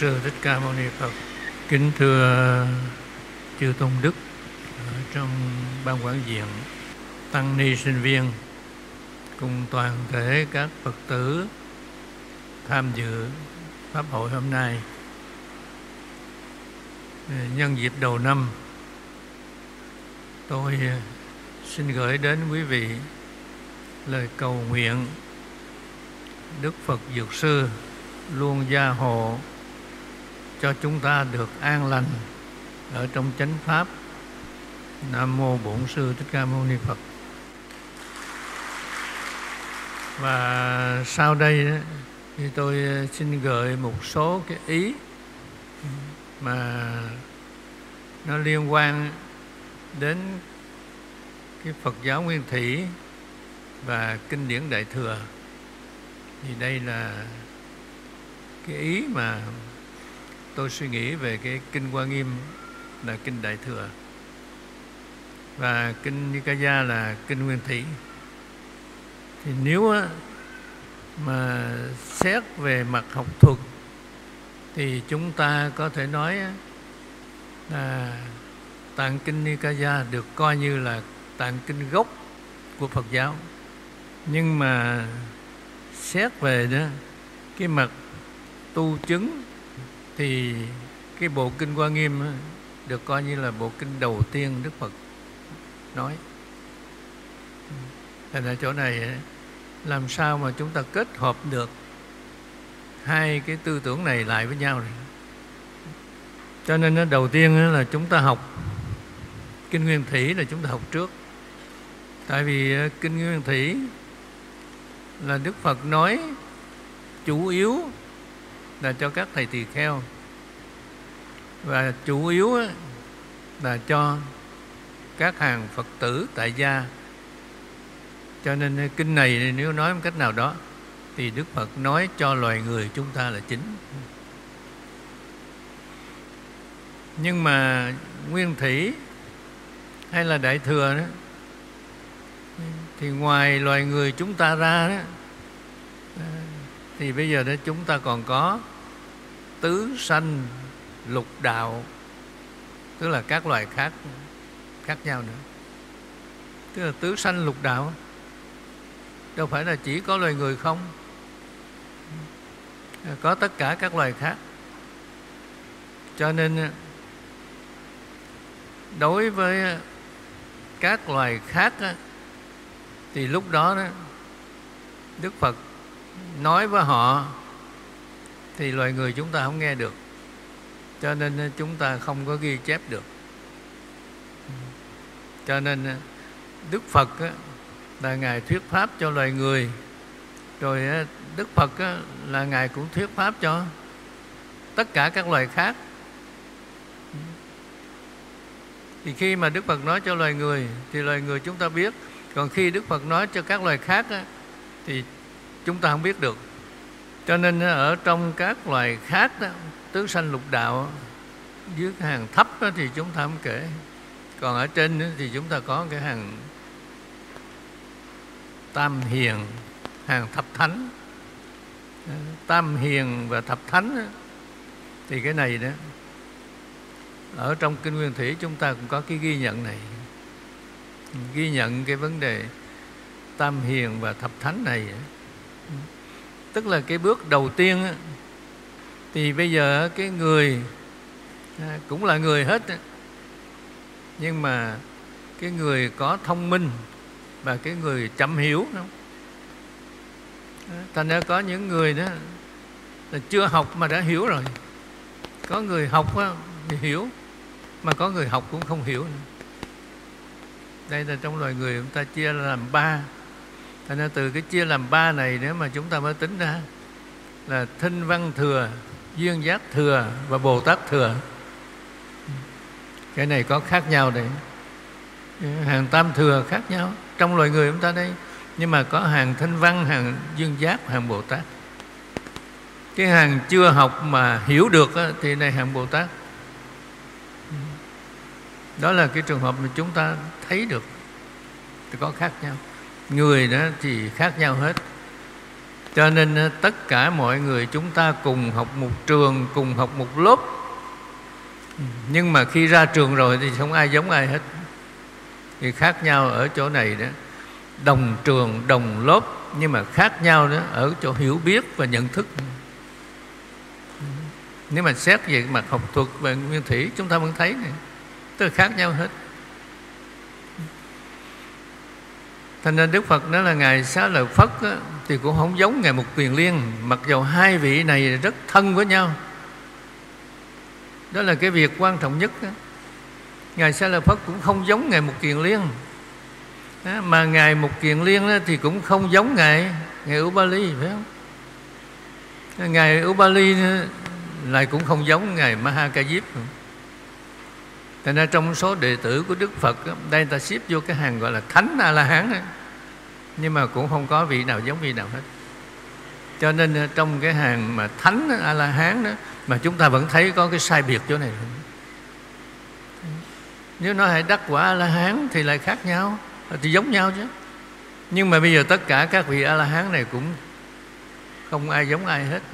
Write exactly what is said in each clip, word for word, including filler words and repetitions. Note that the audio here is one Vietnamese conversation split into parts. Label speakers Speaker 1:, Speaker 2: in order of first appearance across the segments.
Speaker 1: Sư Thích Ca Mâu Ni Phật. Kính thưa chư tôn đức ở trong ban quản viện, tăng ni sinh viên cùng toàn thể các Phật tử tham dự pháp hội hôm nay. Nhân dịp đầu năm, tôi xin gửi đến quý vị lời cầu nguyện Đức Phật Dược Sư luôn gia hộ cho chúng ta được an lành ở trong chánh pháp. Nam mô Bổn Sư Thích Ca Mâu Ni Phật. Và sau đây thì tôi xin gợi một số cái ý mà nó liên quan đến cái Phật giáo Nguyên Thủy và kinh điển Đại Thừa. Thì đây là cái ý mà tôi suy nghĩ về cái kinh Hoa Nghiêm là kinh Đại Thừa, và kinh Nikaya là kinh Nguyên Thủy. Thì nếu mà xét về mặt học thuật thì chúng ta có thể nói là tạng kinh Nikaya được coi như là tạng kinh gốc của Phật giáo. Nhưng mà xét về đó cái mặt tu chứng thì cái bộ kinh Hoa Nghiêm được coi như là bộ kinh đầu tiên Đức Phật nói. Thành ra chỗ này làm sao mà chúng ta kết hợp được hai cái tư tưởng này lại với nhau rồi. Cho nên đầu tiên là chúng ta học kinh Nguyên Thủy là chúng ta học trước. Tại vì kinh Nguyên Thủy là Đức Phật nói chủ yếu là cho các thầy tỳ kheo, và chủ yếu là cho các hàng Phật tử tại gia. Cho nên kinh này nếu nói một cách nào đó thì Đức Phật nói cho loài người chúng ta là chính. Nhưng mà Nguyên Thủy hay là Đại Thừa đó, thì ngoài loài người chúng ta ra đó, thì bây giờ đó chúng ta còn có tứ sanh lục đạo, tức là các loài khác khác nhau nữa. Tức là tứ sanh lục đạo đâu phải là chỉ có loài người không, có tất cả các loài khác. Cho nên đối với các loài khác á, thì lúc đó, đó Đức Phật nói với họ thì loài người chúng ta không nghe được, cho nên chúng ta không có ghi chép được. Cho nên Đức Phật á, là Ngài thuyết pháp cho loài người, rồi á, Đức Phật á, là Ngài cũng thuyết pháp cho tất cả các loài khác. Thì khi mà Đức Phật nói cho loài người thì loài người chúng ta biết, còn khi Đức Phật nói cho các loài khác á, thì chúng ta không biết được. Cho nên ở trong các loài khác đó, tứ sanh lục đạo, dưới cái hàng thấp đó, thì chúng ta không kể. Còn ở trên đó, thì chúng ta có cái hàng tam hiền, hàng thập thánh. Tam hiền và thập thánh đó, thì cái này đó ở trong kinh Nguyên Thủy chúng ta cũng có cái ghi nhận này, ghi nhận cái vấn đề tam hiền và thập thánh này. Tức là cái bước đầu tiên á, thì bây giờ cái người cũng là người hết, nhưng mà cái người có thông minh và cái người chậm hiểu. Thành ra có những người đó là chưa học mà đã hiểu rồi. Có người học á, thì hiểu, mà có người học cũng không hiểu nữa. Đây là trong loài người chúng ta chia làm ba. Thành ra từ cái chia làm ba này nếu mà chúng ta mới tính ra là Thinh Văn Thừa, Duyên Giác Thừa và Bồ Tát Thừa. Cái này có khác nhau đấy. Hàng Tam Thừa khác nhau trong loài người chúng ta đây, nhưng mà có hàng Thinh Văn, hàng Duyên Giác, hàng Bồ Tát. Cái hàng chưa học mà hiểu được á, thì này hàng Bồ Tát. Đó là cái trường hợp mà chúng ta thấy được thì có khác nhau. Người đó thì khác nhau hết. Cho nên tất cả mọi người chúng ta cùng học một trường, cùng học một lớp, nhưng mà khi ra trường rồi thì không ai giống ai hết. Thì khác nhau ở chỗ này đó, đồng trường, đồng lớp, nhưng mà khác nhau đó ở chỗ hiểu biết và nhận thức. Nếu mà xét về mặt học thuật và nguyên thủy, chúng ta vẫn thấy này, tức là khác nhau hết. Thành ra Đức Phật nói là Ngài Xá Lợi Phất á, thì cũng không giống Ngài Mục Kiền Liên, mặc dù hai vị này rất thân với nhau. Đó là cái việc quan trọng nhất đó. Ngài Xá Lợi Phất cũng không giống Ngài Mục Kiền Liên đó, mà Ngài Mục Kiền Liên đó thì cũng không giống Ngài Ngài Ubali, phải không? Ngài Ubali lại cũng không giống Ngài Mahakayip. Thành ra trong số đệ tử của Đức Phật, đây ta xếp vô cái hàng gọi là Thánh A-la-hán, nhưng mà cũng không có vị nào giống vị nào hết. Cho nên trong cái hàng mà Thánh A-la-hán đó, mà chúng ta vẫn thấy có cái sai biệt chỗ này. Nếu nói hãy đắc quả A-la-hán thì lại khác nhau, thì giống nhau chứ. Nhưng mà bây giờ tất cả các vị A-la-hán này cũng không ai giống ai hết.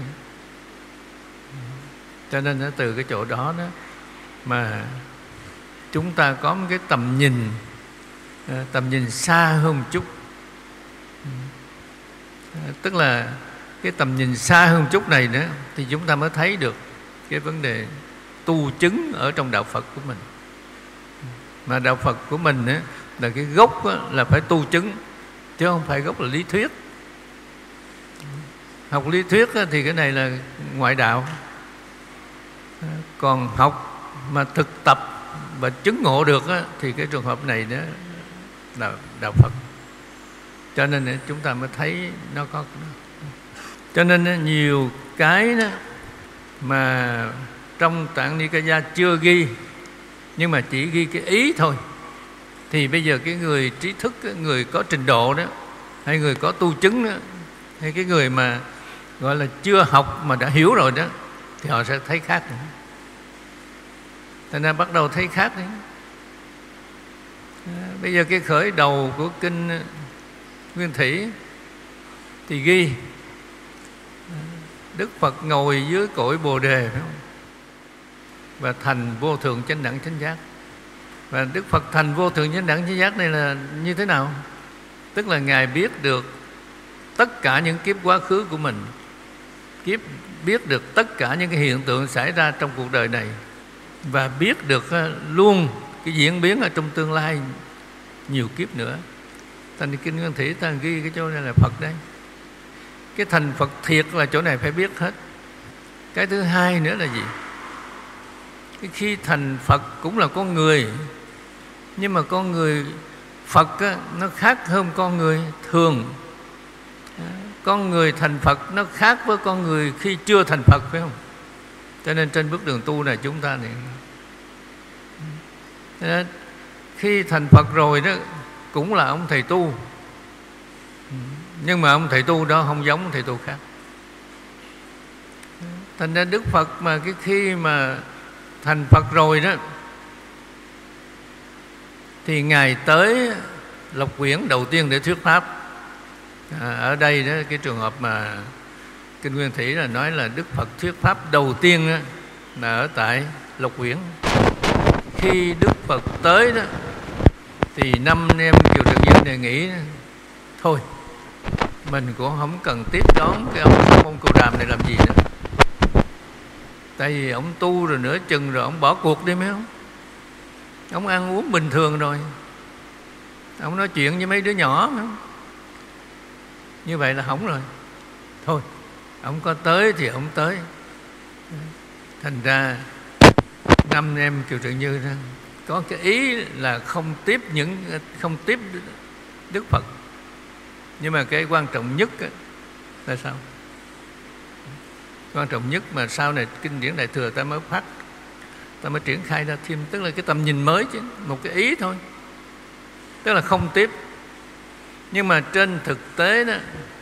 Speaker 1: Cho nên từ cái chỗ đó đó mà chúng ta có một cái tầm nhìn, tầm nhìn xa hơn một chút. Tức là cái tầm nhìn xa hơn một chút này nữa thì chúng ta mới thấy được cái vấn đề tu chứng ở trong đạo Phật của mình. Mà đạo Phật của mình á, là cái gốc á, là phải tu chứng, chứ không phải gốc là lý thuyết. Học lý thuyết á, thì cái này là ngoại đạo. Còn học mà thực tập và chứng ngộ được á, thì cái trường hợp này đó là đạo Phật. Cho nên chúng ta mới thấy nó có. Cho nên nhiều cái đó mà trong Tạng Nikaya chưa ghi, nhưng mà chỉ ghi cái ý thôi, thì bây giờ cái người trí thức, người có trình độ đó, hay người có tu chứng đó, hay cái người mà gọi là chưa học mà đã hiểu rồi đó, thì họ sẽ thấy khác nữa. Thành ra bắt đầu thấy khác đấy. À, bây giờ cái khởi đầu của kinh Nguyên Thủy thì ghi Đức Phật ngồi dưới cội Bồ Đề, phải không? Và thành vô thượng chánh đẳng chánh giác. Và Đức Phật thành vô thượng chánh đẳng chánh giác này là như thế nào? Tức là Ngài biết được tất cả những kiếp quá khứ của mình, kiếp biết được tất cả những cái hiện tượng xảy ra trong cuộc đời này, và biết được luôn cái diễn biến ở trong tương lai nhiều kiếp nữa. Thành kinh Nguyên Thủy ta ghi cái chỗ này là Phật đấy. Cái thành Phật thiệt là chỗ này phải biết hết. Cái thứ hai nữa là gì? Cái khi thành Phật cũng là con người, nhưng mà con người Phật á, nó khác hơn con người thường. Con người thành Phật nó khác với con người khi chưa thành Phật, phải không? Cho nên trên bước đường tu này chúng ta này, nên khi thành Phật rồi đó cũng là ông thầy tu, nhưng mà ông thầy tu đó không giống thầy tu khác. Thành ra Đức Phật mà cái khi mà thành Phật rồi đó thì Ngài tới Lộc Quyển đầu tiên để thuyết pháp. À, ở đây đó cái trường hợp mà kinh Nguyên Thủy là nói là Đức Phật thuyết pháp đầu tiên đó, là ở tại Lộc Quyển. Khi Đức Phật tới đó thì năm anh em Kiều Trần Nhân đề nghị thôi mình cũng không cần tiếp đón cái ông Sa Môn Cồ Đàm này làm gì nữa, tại vì ông tu rồi nửa chừng rồi ông bỏ cuộc đi mấy ông. Ông ăn uống bình thường rồi, ông nói chuyện với mấy đứa nhỏ nữa. Như vậy là hỏng rồi. Thôi ông có tới thì ông tới. Thành ra năm em Kiều Trần Như đó, có cái ý là không tiếp những không tiếp Đức Phật. Nhưng mà cái quan trọng nhất là sao? Quan trọng nhất mà sau này kinh điển Đại Thừa ta mới phát, ta mới triển khai ra thêm, tức là cái tầm nhìn mới chứ, một cái ý thôi, tức là không tiếp. Nhưng mà trên thực tế đó,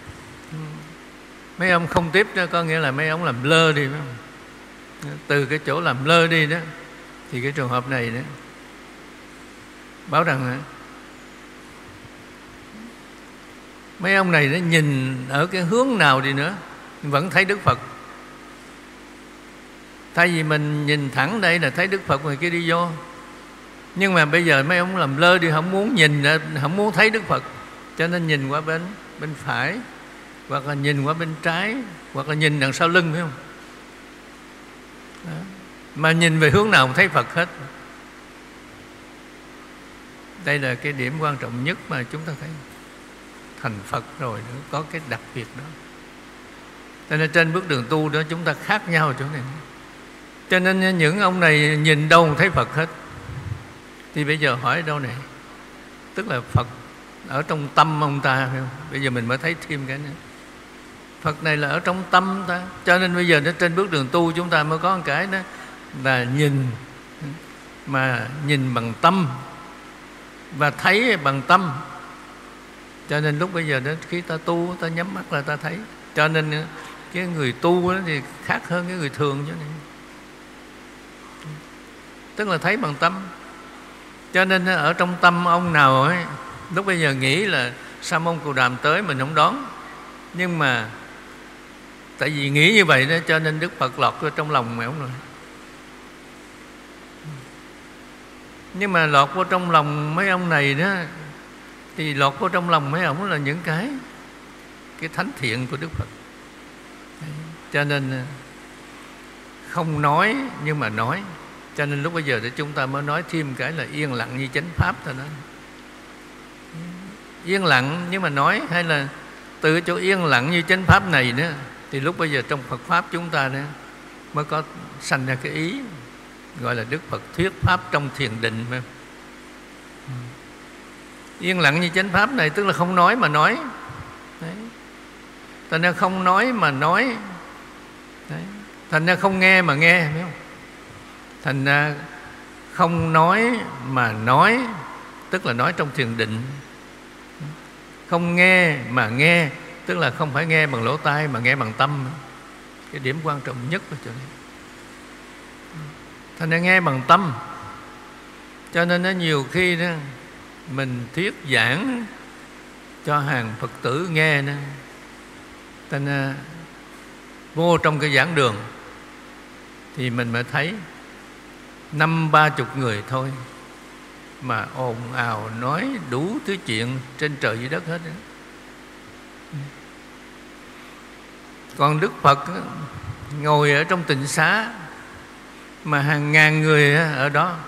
Speaker 1: mấy ông không tiếp đó có nghĩa là mấy ông làm lơ đi, phải không? Từ cái chỗ làm lơ đi đó thì cái trường hợp này đó báo rằng Mấy ông này nó nhìn ở cái hướng nào đi nữa vẫn thấy Đức Phật. Thay vì mình nhìn thẳng đây là thấy Đức Phật, người kia đi vô. Nhưng mà bây giờ mấy ông làm lơ đi, không muốn nhìn, không muốn thấy Đức Phật, cho nên nhìn qua bên bên phải, hoặc là nhìn qua bên trái, hoặc là nhìn đằng sau lưng, phải không? Đó. Mà nhìn về hướng nào cũng thấy Phật hết. Đây là cái điểm quan trọng nhất mà chúng ta thấy. Thành Phật rồi nữa, có cái đặc biệt đó. Cho nên trên bước đường tu đó chúng ta khác nhau ở chỗ này. Cho nên những ông này nhìn đâu cũng thấy Phật hết. Thì bây giờ hỏi đâu này? Tức là Phật ở trong tâm ông ta, phải không? Bây giờ mình mới thấy thêm cái nữa. Phật này là ở trong tâm ta. Cho nên bây giờ nó trên bước đường tu chúng ta mới có một cái đó là nhìn, mà nhìn bằng tâm và thấy bằng tâm. Cho nên lúc bây giờ đó, khi ta tu, ta nhắm mắt là ta thấy. Cho nên cái người tu đó thì khác hơn cái người thường chứ này. Tức là thấy bằng tâm. Cho nên ở trong tâm ông nào ấy, lúc bây giờ nghĩ là Sa môn Cù Đàm tới mình không đón. Nhưng mà tại vì nghĩ như vậy đó, cho nên Đức Phật lọt vô trong lòng mày ông rồi. Nhưng mà lọt vô trong lòng mấy ông này đó, thì lọt vô trong lòng mấy ông là những cái Cái thánh thiện của Đức Phật. Cho nên không nói nhưng mà nói. Cho nên lúc bây giờ để chúng ta mới nói thêm cái là yên lặng như chánh pháp thôi đó. Yên lặng nhưng mà nói, hay là từ chỗ yên lặng như chánh pháp này nữa, thì lúc bây giờ trong Phật pháp chúng ta nữa mới có sanh ra cái ý gọi là Đức Phật thuyết pháp trong thiền định. Yên lặng như chánh pháp này tức là không nói mà nói. Đấy. Thành ra không nói mà nói. Đấy. Thành ra không nghe mà nghe, phải không? Thành ra không nói mà nói, tức là nói trong thiền định. Không nghe mà nghe, tức là không phải nghe bằng lỗ tai mà nghe bằng tâm. Cái điểm quan trọng nhất ở chỗ này. Thành ra nghe bằng tâm. Cho nên nó nhiều khi đó mình thuyết giảng cho hàng Phật tử nghe đó, thành ra vô trong cái giảng đường thì mình mới thấy năm ba chục người thôi mà ồn ào nói đủ thứ chuyện trên trời dưới đất hết đó. Còn Đức Phật ngồi ở trong tịnh xá mà hàng ngàn người ở đó.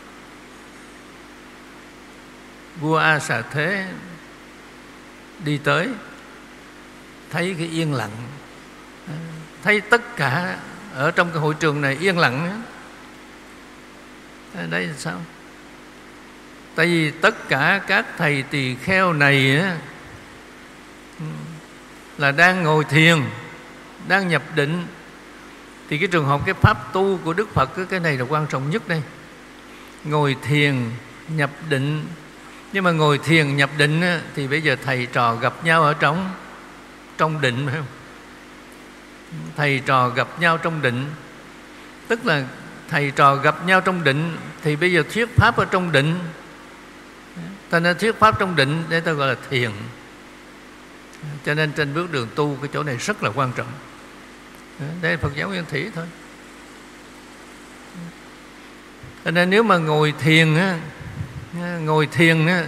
Speaker 1: Vua A Xà Thế đi tới, thấy cái yên lặng, thấy tất cả ở trong cái hội trường này yên lặng. Đấy là sao? Tại vì tất cả các thầy tỳ kheo này là đang ngồi thiền, đang nhập định. Thì cái trường hợp cái pháp tu của Đức Phật, cái này là quan trọng nhất đây. Ngồi thiền, nhập định. Nhưng mà ngồi thiền, nhập định thì bây giờ thầy trò gặp nhau ở trong Trong định, phải không? Thầy trò gặp nhau trong định. Tức là thầy trò gặp nhau trong định thì bây giờ thuyết pháp ở trong định. Thành ra thuyết pháp trong định để ta gọi là thiền. Cho nên trên bước đường tu cái chỗ này rất là quan trọng. Đây là Phật giáo Nguyên Thủy thôi. Cho nên nếu mà ngồi thiền á, ngồi thiền á,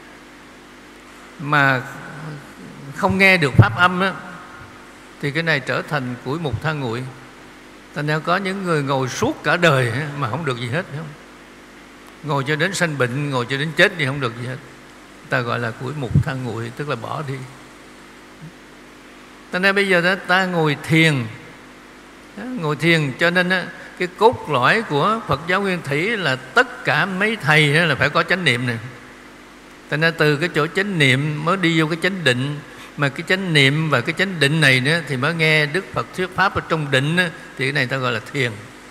Speaker 1: mà không nghe được pháp âm á, thì cái này trở thành củi mục than nguội. Thành ra có những người ngồi suốt cả đời á, mà không được gì hết, phải không? Ngồi cho đến sanh bệnh, ngồi cho đến chết thì không được gì hết. Ta gọi là củi mục than nguội, tức là bỏ đi. Thành ra bây giờ đó, ta ngồi thiền, ngồi thiền cho nên á, cái cốt lõi của Phật giáo Nguyên Thủy là tất cả mấy thầy là phải có chánh niệm này. Thành ra từ cái chỗ chánh niệm mới đi vô cái chánh định. Mà cái chánh niệm và cái chánh định này nữa thì mới nghe Đức Phật thuyết pháp ở trong định đó, thì cái này ta gọi là thiền.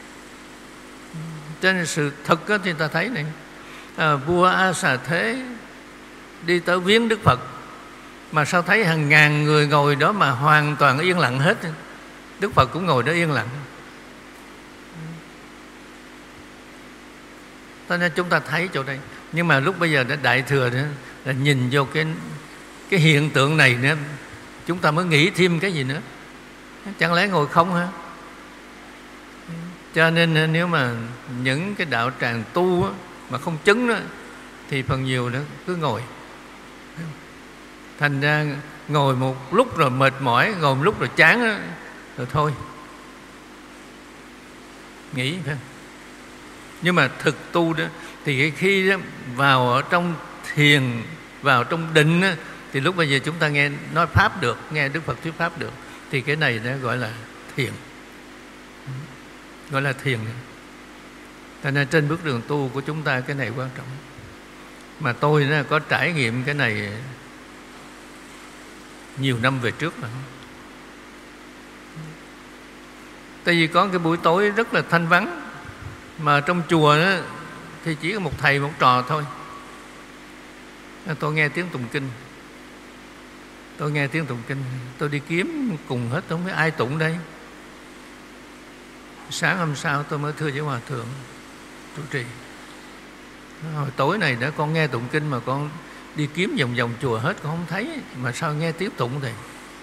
Speaker 1: Cho nên sự thật thì ta thấy này, à, vua A Xà Thế đi tới viếng Đức Phật, mà sao thấy hàng ngàn người ngồi đó mà hoàn toàn yên lặng hết. Đức Phật cũng ngồi đó yên lặng. Cho nên chúng ta thấy chỗ đây. Nhưng mà lúc bây giờ đã Đại Thừa đó là nhìn vô cái cái hiện tượng này nữa, chúng ta mới nghĩ thêm cái gì nữa. Chẳng lẽ ngồi không hả? Cho nên nếu mà những cái đạo tràng tu á, mà không chứng đó, thì phần nhiều nó cứ ngồi. Thành ra ngồi một lúc rồi mệt mỏi, ngồi một lúc rồi chán đó, rồi thôi nghỉ phải không? Nhưng mà thực tu đó thì khi đó, vào ở trong thiền, vào trong định đó, thì lúc bây giờ chúng ta nghe nói pháp được, nghe Đức Phật thuyết pháp được, thì cái này nó gọi là thiền, gọi là thiền. Thành ra trên bước đường tu của chúng ta cái này quan trọng. Mà tôi nó có trải nghiệm cái này nhiều năm về trước rồi. Tại vì có cái buổi tối rất là thanh vắng, mà trong chùa đó, thì chỉ có một thầy một trò thôi. Tôi nghe tiếng tụng kinh, tôi nghe tiếng tụng kinh, tôi đi kiếm cùng hết, không biết ai tụng đây. Sáng hôm sau tôi mới thưa với Hòa Thượng trụ trì, hồi tối này đã con nghe tụng kinh mà con đi kiếm vòng vòng chùa hết con không thấy, mà sao nghe tiếng tụng thì.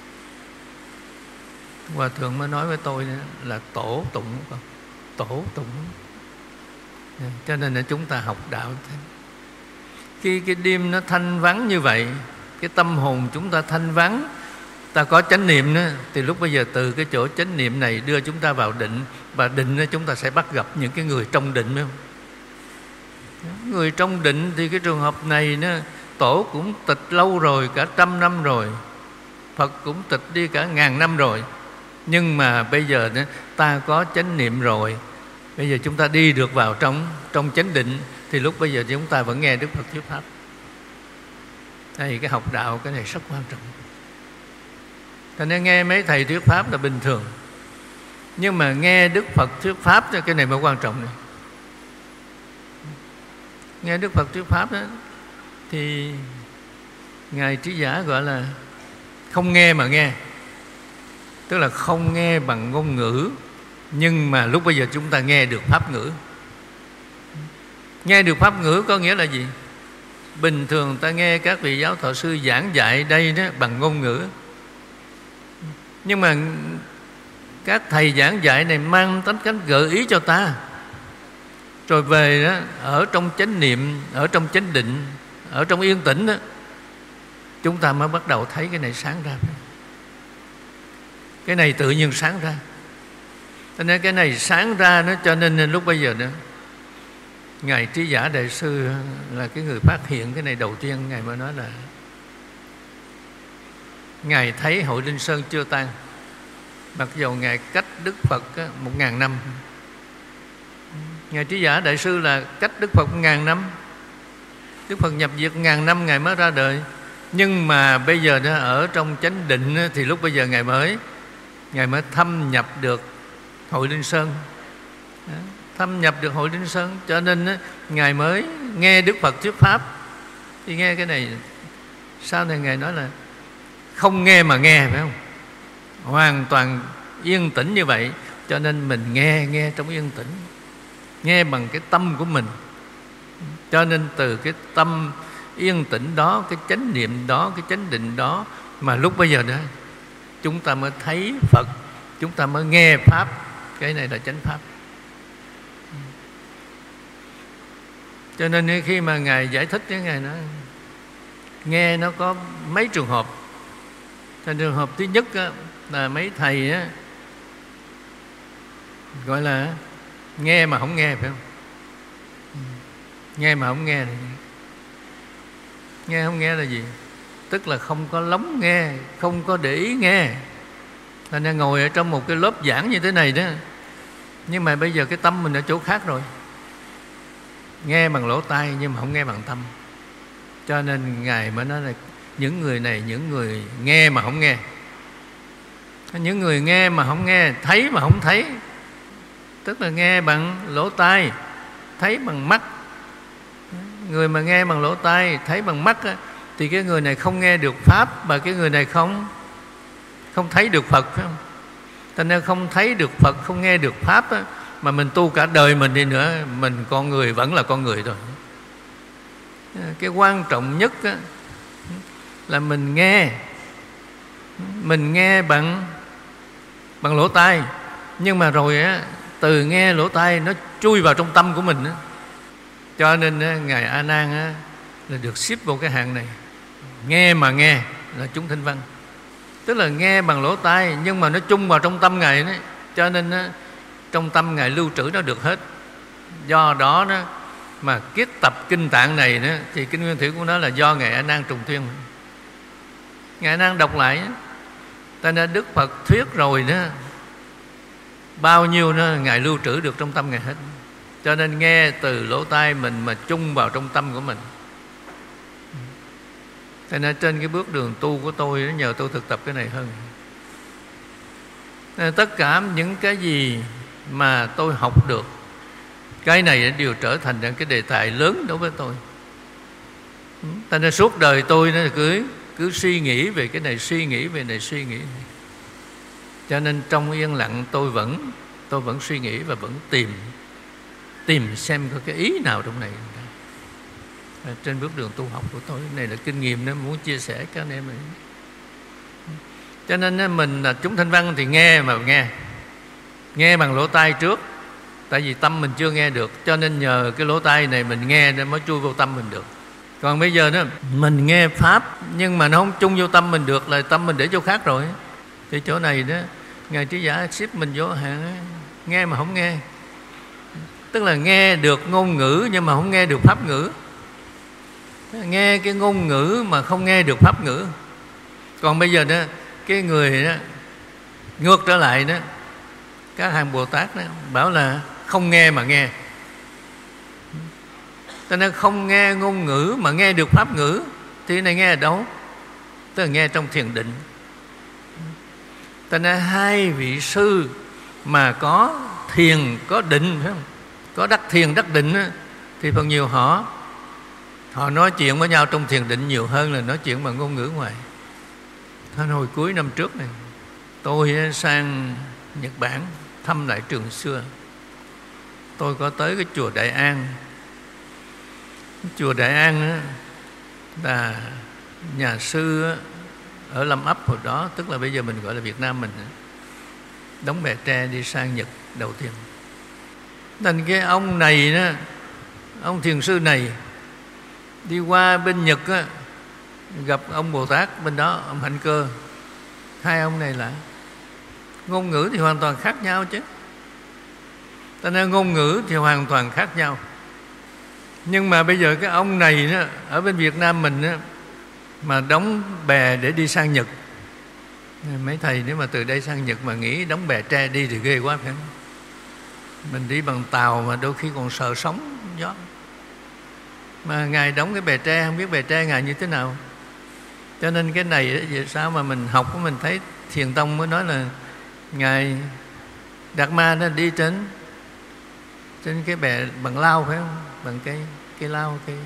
Speaker 1: Hòa Thượng mới nói với tôi là tổ tụng, tổ tụng. Cho nên là chúng ta học đạo, khi cái đêm nó thanh vắng như vậy, cái tâm hồn chúng ta thanh vắng, ta có chánh niệm đó, thì lúc bây giờ từ cái chỗ chánh niệm này đưa chúng ta vào định, và định đó chúng ta sẽ bắt gặp những cái người trong định, phải không? Người trong định thì cái trường hợp này đó, tổ cũng tịch lâu rồi, cả trăm năm rồi, Phật cũng tịch đi cả ngàn năm rồi, nhưng mà bây giờ đó, ta có chánh niệm rồi, bây giờ chúng ta đi được vào trong trong chánh định, thì lúc bây giờ chúng ta vẫn nghe Đức Phật thuyết pháp. Đây, cái học đạo cái này rất quan trọng. Cho nên nghe mấy thầy thuyết pháp là bình thường, nhưng mà nghe Đức Phật thuyết pháp cái này mới quan trọng này. Nghe Đức Phật thuyết pháp đó, thì Ngài Trí Giả gọi là không nghe mà nghe, tức là không nghe bằng ngôn ngữ, nhưng mà lúc bây giờ chúng ta nghe được pháp ngữ. Nghe được pháp ngữ có nghĩa là gì? Bình thường ta nghe các vị giáo thọ sư giảng dạy đây đó bằng ngôn ngữ, nhưng mà các thầy giảng dạy này mang tính cách gợi ý cho ta, rồi về đó, ở trong chánh niệm, ở trong chánh định, ở trong yên tĩnh đó, chúng ta mới bắt đầu thấy cái này sáng ra. Cái này tự nhiên sáng ra. Cho nên cái này sáng ra nó, cho nên lúc bây giờ đó, Ngài Trí Giả Đại Sư là cái người phát hiện cái này đầu tiên. Ngài mới nói là Ngài thấy Hội Linh Sơn chưa tan, mặc dù Ngài cách Đức Phật một ngàn năm. Ngài Trí Giả Đại Sư là cách Đức Phật một ngàn năm, Đức Phật nhập diệt ngàn năm Ngài mới ra đời. Nhưng mà bây giờ đó, ở trong chánh định thì lúc bây giờ Ngài mới Ngài mới thâm nhập được Hội Linh Sơn, thâm nhập được Hội Linh Sơn, cho nên đó, Ngài mới nghe Đức Phật thuyết pháp. Thì nghe cái này, sau này Ngài nói là không nghe mà nghe, phải không? Hoàn toàn yên tĩnh như vậy, cho nên mình nghe, nghe trong yên tĩnh, nghe bằng cái tâm của mình. Cho nên từ cái tâm yên tĩnh đó, cái chánh niệm đó, cái chánh định đó, mà lúc bây giờ đó chúng ta mới thấy Phật, chúng ta mới nghe pháp. Cái này là chánh pháp. Cho nên khi mà Ngài giải thích với Ngài nói, nghe nó có mấy trường hợp. Thành trường hợp thứ nhất á, là mấy thầy á, gọi là nghe mà không nghe, phải không? Nghe mà không nghe. Nghe không nghe là gì? Tức là không có lắng nghe, không có để ý nghe. Thành ra ngồi ở trong một cái lớp giảng như thế này đó, nhưng mà bây giờ cái tâm mình ở chỗ khác rồi. Nghe bằng lỗ tai nhưng mà không nghe bằng tâm. Cho nên Ngài mới nói là những người này, những người nghe mà không nghe, những người nghe mà không nghe, thấy mà không thấy. Tức là nghe bằng lỗ tai, thấy bằng mắt. Người mà nghe bằng lỗ tai, thấy bằng mắt á, thì cái người này không nghe được pháp, và cái người này không không thấy được Phật, phải không? Cho nên không thấy được Phật, không nghe được pháp á, mà mình tu cả đời mình đi nữa, mình con người vẫn là con người thôi. Cái quan trọng nhất á, là mình nghe, mình nghe bằng bằng lỗ tai, nhưng mà rồi á, từ nghe lỗ tai nó chui vào trong tâm của mình á. Cho nên á, ngài A Nan á, là được xếp vào cái hạng này, nghe mà nghe là chúng thinh văn, tức là nghe bằng lỗ tai nhưng mà nó chung vào trong tâm ngài đó. Cho nên á, trong tâm ngài lưu trữ nó được hết. Do đó đó mà kiết tập kinh tạng này đó, thì kinh Nguyên Thủy cũng nói là do ngài A Nan trùng tuyên. Ngài A Nan đọc lại đó. Ta nên Đức Phật thuyết rồi đó, bao nhiêu đó ngài lưu trữ được trong tâm ngài hết. Cho nên nghe từ lỗ tai mình mà chung vào trong tâm của mình. Cho nên trên cái bước đường tu của tôi đó, nhờ tôi thực tập cái này hơn. Nên tất cả những cái gì mà tôi học được, cái này đều trở thành cái đề tài lớn đối với tôi. Cho nên suốt đời tôi nó cứ cứ suy nghĩ về cái này, suy nghĩ về này, suy nghĩ này. Cho nên trong yên lặng tôi vẫn tôi vẫn suy nghĩ và vẫn tìm tìm xem có cái ý nào trong này. Trên bước đường tu học của tôi, này là kinh nghiệm nên muốn chia sẻ các anh em này. Cho nên mình là chúng thanh văn thì nghe mà nghe nghe bằng lỗ tai trước, tại vì tâm mình chưa nghe được, cho nên nhờ cái lỗ tai này mình nghe nên mới chui vô tâm mình được. Còn bây giờ đó mình nghe pháp nhưng mà nó không chung vô tâm mình được, là tâm mình để chỗ khác rồi. Thì chỗ này đó ngài trí giả xếp mình vô hạng nghe mà không nghe, tức là nghe được ngôn ngữ nhưng mà không nghe được pháp ngữ, nghe cái ngôn ngữ mà không nghe được pháp ngữ. Còn bây giờ đó cái người đó ngược trở lại đó, các hàng Bồ Tát đó bảo là không nghe mà nghe. Cho nên không nghe ngôn ngữ mà nghe được pháp ngữ, thì cái này nghe ở đâu? Tức là nghe trong thiền định. Cho nên hai vị sư mà có thiền, có định, phải không? Có đắc thiền, đắc định đó, thì phần nhiều họ họ nói chuyện với nhau trong thiền định nhiều hơn là nói chuyện bằng ngôn ngữ ngoài. Thôi hồi cuối năm trước này, tôi sang Nhật Bản thăm lại trường xưa. Tôi có tới cái chùa Đại An. Chùa Đại An là nhà sư ở Lâm Ấp hồi đó, tức là bây giờ mình gọi là Việt Nam mình, đóng bè tre đi sang Nhật đầu tiên. Thành cái ông này đó, ông thiền sư này đi qua bên Nhật á, gặp ông Bồ Tát bên đó, ông Hạnh Cơ. Hai ông này là ngôn ngữ thì hoàn toàn khác nhau chứ. Cho nên ngôn ngữ thì hoàn toàn khác nhau. Nhưng mà bây giờ cái ông này đó, ở bên Việt Nam mình đó, mà đóng bè để đi sang Nhật. Mấy thầy nếu mà từ đây sang Nhật mà nghĩ đóng bè tre đi thì ghê quá, phải không? Mình đi bằng tàu mà đôi khi còn sợ sóng gió. Mà Ngài đóng cái bè tre, không biết bè tre Ngài như thế nào. Cho nên cái này vậy sao mà mình học của mình thấy Thiền Tông mới nói là Ngài Đạt Ma nó đi trên trên cái bè bằng lao, phải không? Bằng cái cái lao cái.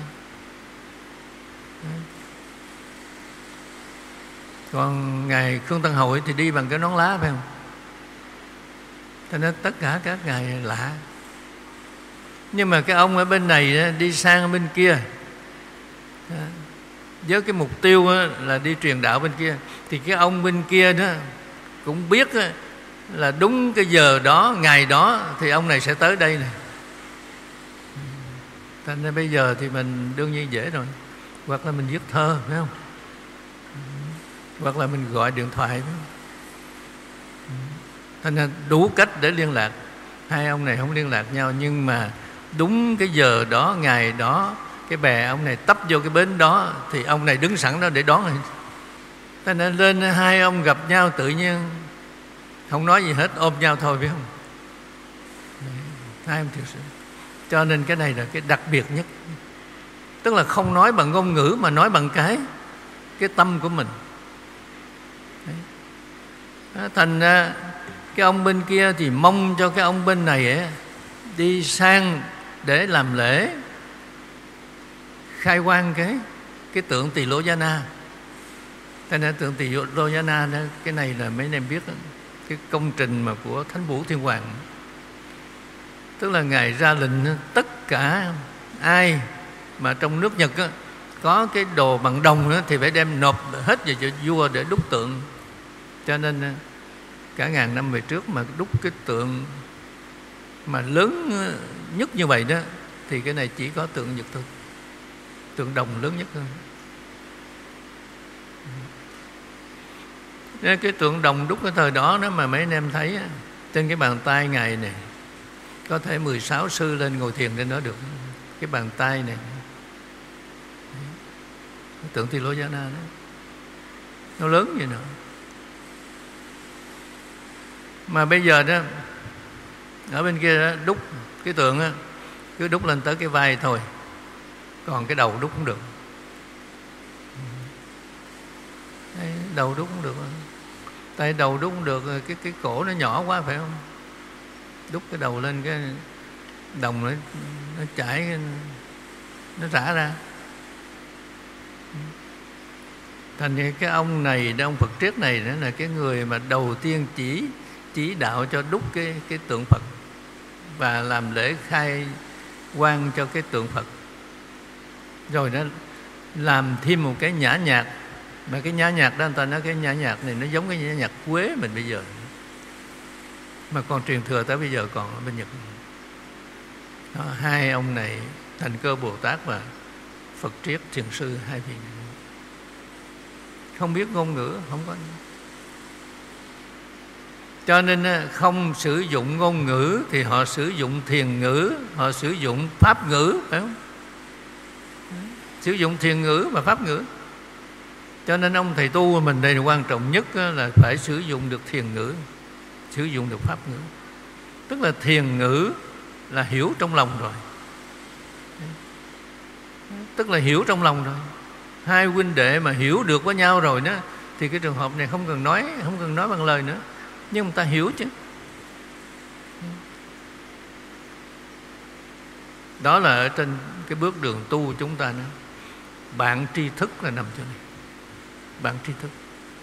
Speaker 1: Còn Ngài Khương Tân Hội thì đi bằng cái nón lá, phải không? Cho nên tất cả các ngài lạ. Nhưng mà cái ông ở bên này đi sang bên kia với cái mục tiêu là đi truyền đạo bên kia, thì cái ông bên kia đó cũng biết là đúng cái giờ đó, ngày đó thì ông này sẽ tới đây này. Thành ra bây giờ thì mình đương nhiên dễ rồi. Hoặc là mình viết thơ, phải không? Hoặc là mình gọi điện thoại, phải không? Thành ra đủ cách để liên lạc. Hai ông này không liên lạc nhau, nhưng mà đúng cái giờ đó, ngày đó, cái bè ông này tấp vô cái bến đó thì ông này đứng sẵn đó để đón rồi. Thành ra lên hai ông gặp nhau tự nhiên không nói gì hết, ôm nhau thôi, phải không? Hai ông thiệt sự. Cho nên cái này là cái đặc biệt nhất. Tức là không nói bằng ngôn ngữ mà nói bằng cái cái tâm của mình. Đấy. Thành ra cái ông bên kia thì mong cho cái ông bên này ấy, đi sang để làm lễ khai quang cái cái tượng Tỳ Lô Gia Na. Thế nên tượng Tỳ Lô Gia Na đó, cái này là mấy anh em biết đó, cái công trình mà của Thánh Vũ Thiên Hoàng. Tức là Ngài ra lệnh tất cả ai mà trong nước Nhật á, có cái đồ bằng đồng nữa thì phải đem nộp hết về cho vua để đúc tượng. Cho nên cả ngàn năm về trước mà đúc cái tượng mà lớn nhất như vậy đó, thì cái này chỉ có tượng Nhật thôi, tượng đồng lớn nhất thôi. Cái tượng đồng đúc cái thời đó đó mà mấy anh em thấy trên cái bàn tay Ngài này, có thể mười sáu sư lên ngồi thiền trên đó được. Cái bàn tay này, tượng Tilosana đó, nó lớn vậy nữa. Mà bây giờ đó, ở bên kia đó, đúc cái tượng đó, cứ đúc lên tới cái vai thôi, còn cái đầu đúc cũng được. Đấy, đầu đúc cũng được, tay đầu đúc cũng được. Cái cái cổ nó nhỏ quá phải không? Đúc cái đầu lên, cái đồng nó, nó chảy, nó rã ra. Thành ra cái ông này, ông Phật triết này nữa là cái người mà đầu tiên chỉ chỉ đạo cho đúc cái cái tượng Phật và làm lễ khai quang cho cái tượng Phật. Rồi nó làm thêm một cái nhã nhạc, mà cái nhã nhạc đó người ta nói cái nhã nhạc này nó giống cái nhã nhạc Quế mình bây giờ, mà còn truyền thừa tới bây giờ còn ở bên Nhật. Đó, hai ông này Thành Cơ Bồ Tát và Phật triết thiền sư, hai vị không biết ngôn ngữ, không có, cho nên không sử dụng ngôn ngữ thì họ sử dụng thiền ngữ, họ sử dụng pháp ngữ, phải không? Sử dụng thiền ngữ và pháp ngữ. Cho nên ông thầy tu của mình đây là quan trọng nhất là phải sử dụng được thiền ngữ, sử dụng được pháp ngữ. Tức là thiền ngữ là hiểu trong lòng rồi, tức là hiểu trong lòng rồi. Hai huynh đệ mà hiểu được với nhau rồi đó, thì cái trường hợp này không cần nói, không cần nói bằng lời nữa, nhưng người ta hiểu chứ. Đó là ở trên cái bước đường tu của chúng ta nữa. Bạn tri thức là nằm chỗ này, bạn tri thức.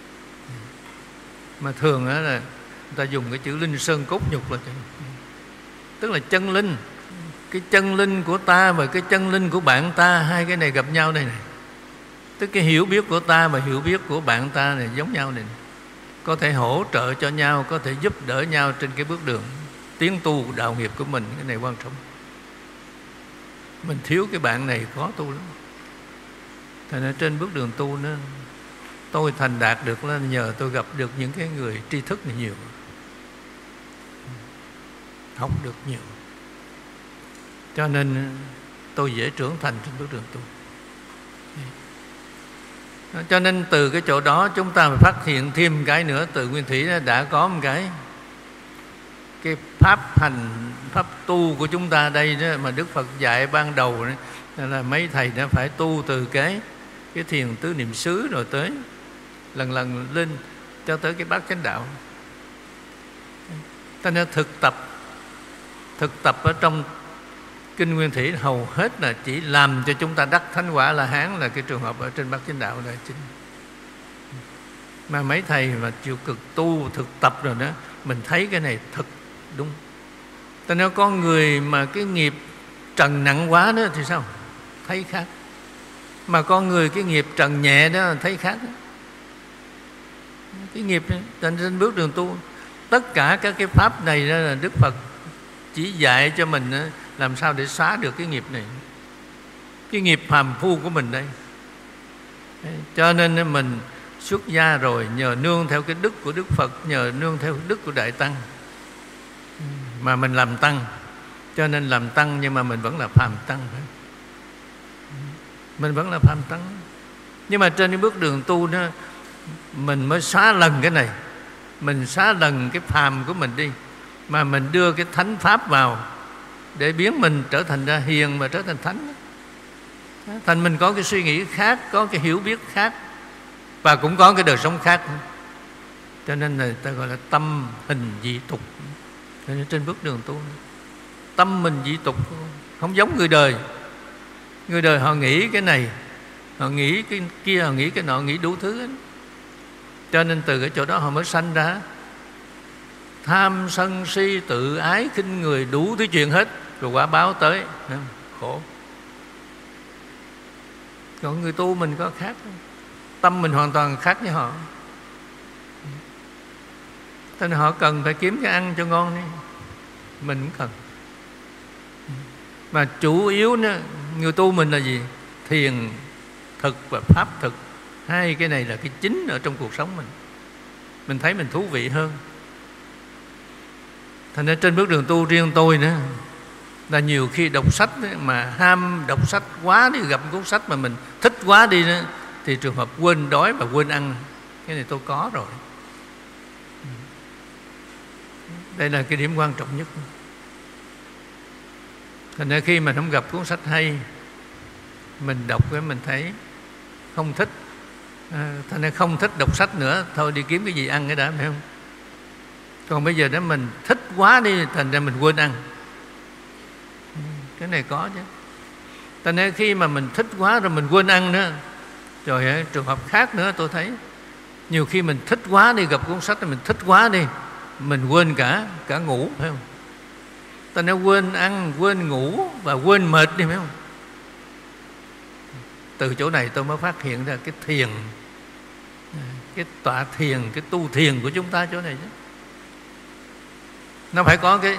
Speaker 1: Mà thường là người ta dùng cái chữ linh sơn cốt nhục là chỗ này. Tức là chân linh. Cái chân linh của ta và cái chân linh của bạn ta, hai cái này gặp nhau đây này. Tức cái hiểu biết của ta và hiểu biết của bạn ta này giống nhau này, có thể hỗ trợ cho nhau, có thể giúp đỡ nhau trên cái bước đường tiến tu đạo nghiệp của mình. Cái này quan trọng. Mình thiếu cái bạn này khó tu lắm. Thành ra trên bước đường tu nó, tôi thành đạt được là nhờ tôi gặp được những cái người tri thức này nhiều, học được nhiều, cho nên tôi dễ trưởng thành trên bước đường tu. Cho nên từ cái chỗ đó chúng ta phải phát hiện thêm cái nữa. Từ Nguyên Thủy đã có một cái cái pháp hành, pháp tu của chúng ta đây đó, mà Đức Phật dạy ban đầu đó, là mấy thầy đã phải tu từ cái cái thiền tứ niệm xứ rồi tới lần lần lên cho tới cái bát chánh đạo. Cho nên thực tập thực tập ở trong Kinh Nguyên Thủy hầu hết là chỉ làm cho chúng ta đắc thánh quả La Hán, là cái trường hợp ở trên bát chánh đạo là chính. Mà mấy thầy mà chịu cực tu thực tập rồi đó, mình thấy cái này thật đúng. Cho nên có người mà cái nghiệp trần nặng quá đó thì sao? Thấy khác. Mà con người cái nghiệp trần nhẹ đó thấy khác đó. Cái nghiệp trên, trên bước đường tu, tất cả các cái pháp này đó là Đức Phật chỉ dạy cho mình làm sao để xóa được cái nghiệp này, cái nghiệp phàm phu của mình đây. Cho nên mình xuất gia rồi nhờ nương theo cái đức của Đức Phật, nhờ nương theo cái đức của Đại Tăng mà mình làm tăng. Cho nên làm tăng nhưng mà mình vẫn là phàm tăng, mình vẫn là phàm tăng. Nhưng mà trên cái bước đường tu đó, mình mới xóa lần cái này, mình xóa lần cái phàm của mình đi, mà mình đưa cái thánh pháp vào để biến mình trở thành ra hiền và trở thành thánh. Thành mình có cái suy nghĩ khác, có cái hiểu biết khác, và cũng có cái đời sống khác. Cho nên là ta gọi là tâm hình dị tục. Cho nên trên bước đường tu, tâm mình dị tục, không giống người đời. Người đời họ nghĩ cái này, họ nghĩ cái kia, họ nghĩ cái nọ, nghĩ đủ thứ. Cho nên từ cái chỗ đó họ mới sanh ra tham sân si tự ái khinh người, đủ thứ chuyện hết, rồi quả báo tới khổ. Còn người tu mình có khác không? Tâm mình hoàn toàn khác với họ. Cho nên họ cần phải kiếm cái ăn cho ngon đi, mình cũng cần. Mà chủ yếu nữa, người tu mình là gì? Thiền thực và pháp thực. Hai cái này là cái chính ở trong cuộc sống mình. Mình thấy mình thú vị hơn. Thành ra trên bước đường tu riêng tôi nữa, là nhiều khi đọc sách ấy, mà ham đọc sách quá đi, gặp cuốn sách mà mình thích quá đi nữa, thì trường hợp quên đói và quên ăn. Cái này tôi có rồi. Đây là cái điểm quan trọng nhất. Thành ra khi mà không gặp cuốn sách hay, mình đọc cái mình thấy không thích, à, thành ra không thích đọc sách nữa, thôi đi kiếm cái gì ăn cái đã, phải không? Còn bây giờ đó mình thích quá đi, thành ra mình quên ăn. Cái này có chứ. Thành ra khi mà mình thích quá rồi mình quên ăn nữa. Rồi trường hợp khác nữa tôi thấy nhiều khi mình thích quá đi, gặp cuốn sách thì mình thích quá đi, mình quên cả cả ngủ, phải không? Ta nói quên ăn, quên ngủ và quên mệt đi, phải không? Từ chỗ này tôi mới phát hiện ra cái thiền, cái tọa thiền, cái tu thiền của chúng ta chỗ này chứ. Nó phải có cái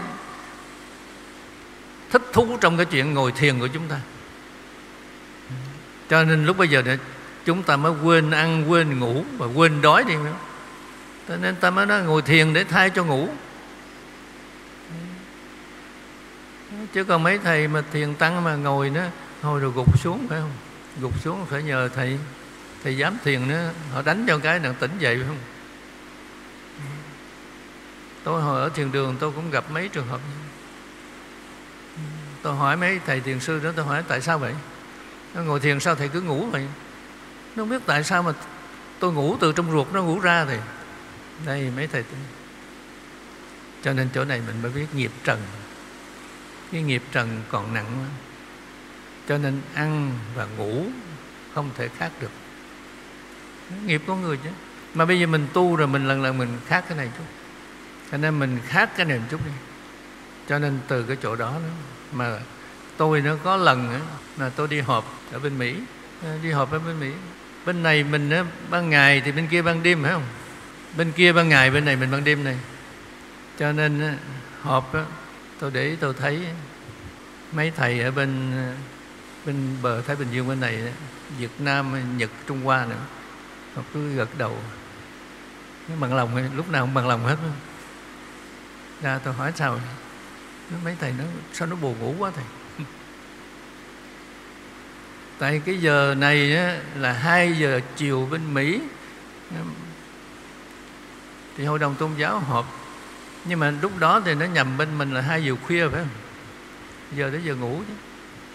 Speaker 1: thích thú trong cái chuyện ngồi thiền của chúng ta. Cho nên lúc bây giờ này, chúng ta mới quên ăn, quên ngủ và quên đói đi, phải không? Cho nên ta mới nói ngồi thiền để thay cho ngủ. Chứ còn mấy thầy mà thiền tăng mà ngồi nữa, thôi rồi gục xuống, phải không? Gục xuống phải nhờ thầy, thầy dám thiền nữa, họ đánh cho cái là tỉnh dậy, phải không? Tôi hồi ở thiền đường tôi cũng gặp mấy trường hợp. Tôi hỏi mấy thầy thiền sư đó, tôi hỏi tại sao vậy? Nó ngồi thiền sao thầy cứ ngủ vậy? Nó không biết tại sao mà tôi ngủ từ trong ruột nó ngủ ra thì. Đây mấy thầy. Cho nên chỗ này mình mới biết nghiệp trần. Cái nghiệp trần còn nặng lắm. Cho nên ăn và ngủ không thể khác được. Nghiệp của người chứ. Mà bây giờ mình tu rồi mình lần lần mình khác cái này chút. Cho nên mình khác cái này một chút đi. Cho nên từ cái chỗ đó nữa, mà tôi nó có lần nữa, mà tôi đi họp ở bên Mỹ, đi họp ở bên Mỹ. Bên này mình á, ban ngày thì bên kia ban đêm, phải không? Bên kia ban ngày, bên này mình ban đêm này. Cho nên á, họp á, tôi để ý tôi thấy mấy thầy ở bên bên bờ Thái Bình Dương bên này, Việt Nam, Nhật, Trung Hoa nữa, họ cứ gật đầu, bằng lòng, lúc nào cũng bằng lòng hết. Ra tôi hỏi sao, mấy thầy nói sao nó buồn ngủ quá thầy. Tại cái giờ này á, là hai giờ chiều bên Mỹ, thì hội đồng tôn giáo họp, nhưng mà lúc đó thì nó nhầm bên mình là hai giờ khuya, phải không? Giờ tới giờ ngủ chứ.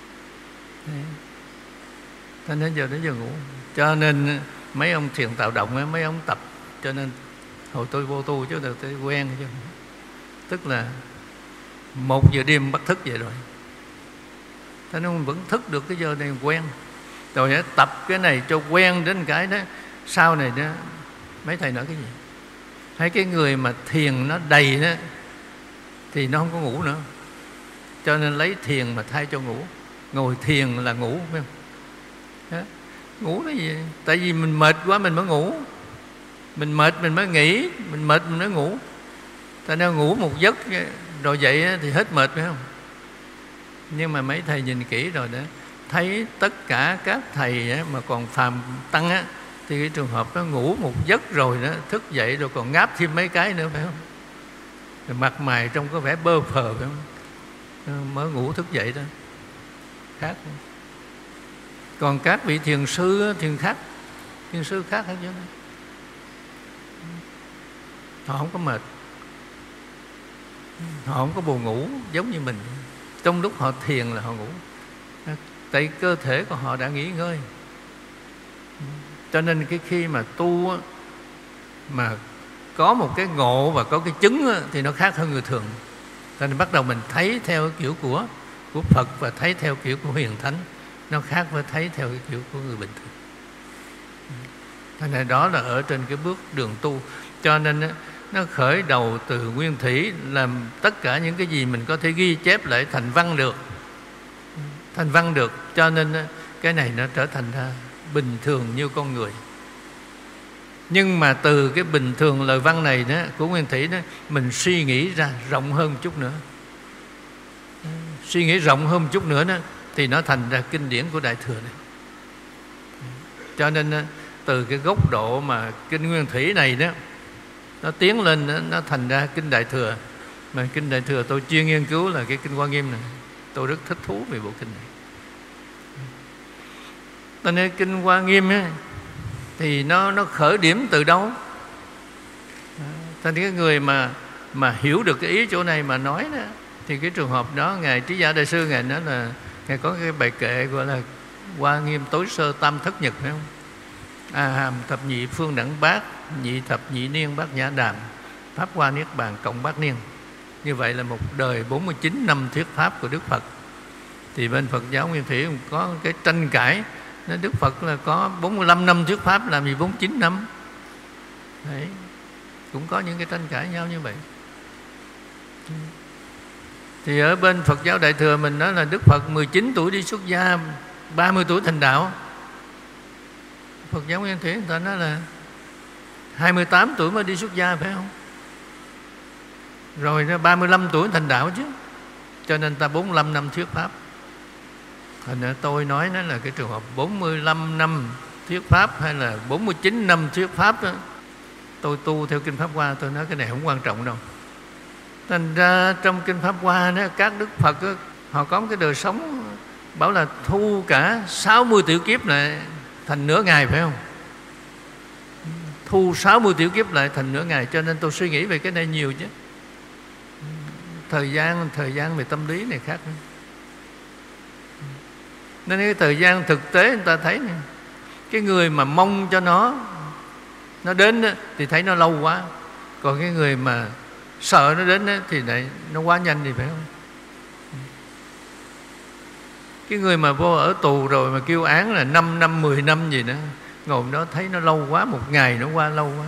Speaker 1: Thế nên giờ tới giờ ngủ. Cho nên mấy ông thiền tạo động á, mấy ông tập. Cho nên hồi tôi vô tu chứ tôi quen chứ. Tức là một giờ đêm bắt thức vậy rồi. Thế nên vẫn thức được cái giờ này quen. Rồi tập cái này cho quen đến cái đó. Sau này đó, mấy thầy nói cái gì? Hay cái người mà thiền nó đầy đó, thì nó không có ngủ nữa. Cho nên lấy thiền mà thay cho ngủ. Ngồi thiền là ngủ, phải không? Đó. Ngủ cái gì? Tại vì mình mệt quá mình mới ngủ. Mình mệt mình mới nghỉ. Mình mệt mình mới ngủ. Tại nên ngủ một giấc rồi dậy thì hết mệt, phải không? Nhưng mà mấy thầy nhìn kỹ rồi đó, thấy tất cả các thầy mà còn phàm tăng á, thì cái trường hợp nó ngủ một giấc rồi đó, thức dậy rồi còn ngáp thêm mấy cái nữa, phải không? Rồi mặt mày trông có vẻ bơ phờ, phải không? Mới ngủ thức dậy đó. Khác. Còn các vị thiền sư thiền khác, thiền sư khác hết chứ. Họ không có mệt, họ không có buồn ngủ giống như mình. Trong lúc họ thiền là họ ngủ, tại cơ thể của họ đã nghỉ ngơi. Cho nên cái khi mà tu mà có một cái ngộ và có cái chứng thì nó khác hơn người thường. Cho nên bắt đầu mình thấy theo kiểu của của Phật và thấy theo kiểu của Huyền Thánh, nó khác với thấy theo cái kiểu của người bình thường. Cho nên đó là ở trên cái bước đường tu. Cho nên nó khởi đầu từ nguyên thủy, làm tất cả những cái gì mình có thể ghi chép lại thành văn được, thành văn được. Cho nên cái này nó trở thành ra bình thường như con người. Nhưng mà từ cái bình thường lời văn này đó của Nguyên Thủy đó, mình suy nghĩ ra rộng hơn chút nữa, suy nghĩ rộng hơn chút nữa đó, thì nó thành ra kinh điển của Đại Thừa này. Cho nên từ cái góc độ mà kinh Nguyên Thủy này đó, nó tiến lên đó, nó thành ra kinh Đại Thừa. Mà kinh Đại Thừa tôi chuyên nghiên cứu là cái kinh Hoa Nghiêm này, tôi rất thích thú về bộ kinh này. Cho nên kinh Hoa Nghiêm á, thì nó nó khởi điểm từ đâu? Thành cái người mà mà hiểu được cái ý chỗ này mà nói đó, thì cái trường hợp đó ngài Trí Giả Đại Sư ngài nói là ngài có cái bài kệ gọi là Hoa Nghiêm tối sơ tam thất nhật, phải không? A hàm thập nhị phương đẳng bát, nhị thập nhị niên bát nhã đàm, pháp hoa niết bàn cộng bát niên. Như vậy là một đời bốn mươi chín năm thuyết pháp của Đức Phật. Thì bên Phật giáo Nguyên Thủy có cái tranh cãi, nói Đức Phật là có bốn mươi lăm năm thuyết pháp, làm gì bốn mươi chín năm? Đấy, cũng có những cái tranh cãi nhau như vậy. Thì ở bên Phật giáo Đại Thừa mình nói là Đức Phật mười chín tuổi đi xuất gia, ba mươi tuổi thành đạo. Phật giáo Nguyên Thủy người ta nói là hai mươi tám tuổi mới đi xuất gia, phải không? Rồi ba mươi lăm tuổi thành đạo chứ. Cho nên ta bốn mươi lăm năm thuyết pháp. Thành ra tôi nói nó là cái trường hợp bốn mươi lăm năm thuyết pháp hay là bốn mươi chín năm thuyết pháp đó. Tôi tu theo kinh Pháp Hoa, tôi nói cái này không quan trọng đâu. Thành ra trong kinh Pháp Hoa đó, các Đức Phật đó, họ có một cái đời sống bảo là thu cả sáu mươi tiểu kiếp lại thành nửa ngày, phải không? Thu sáu mươi tiểu kiếp lại thành nửa ngày. Cho nên tôi suy nghĩ về cái này nhiều chứ. Thời gian, thời gian về tâm lý này khác nữa. Nên cái thời gian thực tế người ta thấy này, cái người mà mong cho nó nó đến đó, thì thấy nó lâu quá. Còn cái người mà sợ nó đến đó, thì lại nó quá nhanh, thì phải không? Cái người mà vô ở tù rồi mà kêu án là năm năm, mười năm gì nữa, ngồi đó thấy nó lâu quá, một ngày nó qua lâu quá.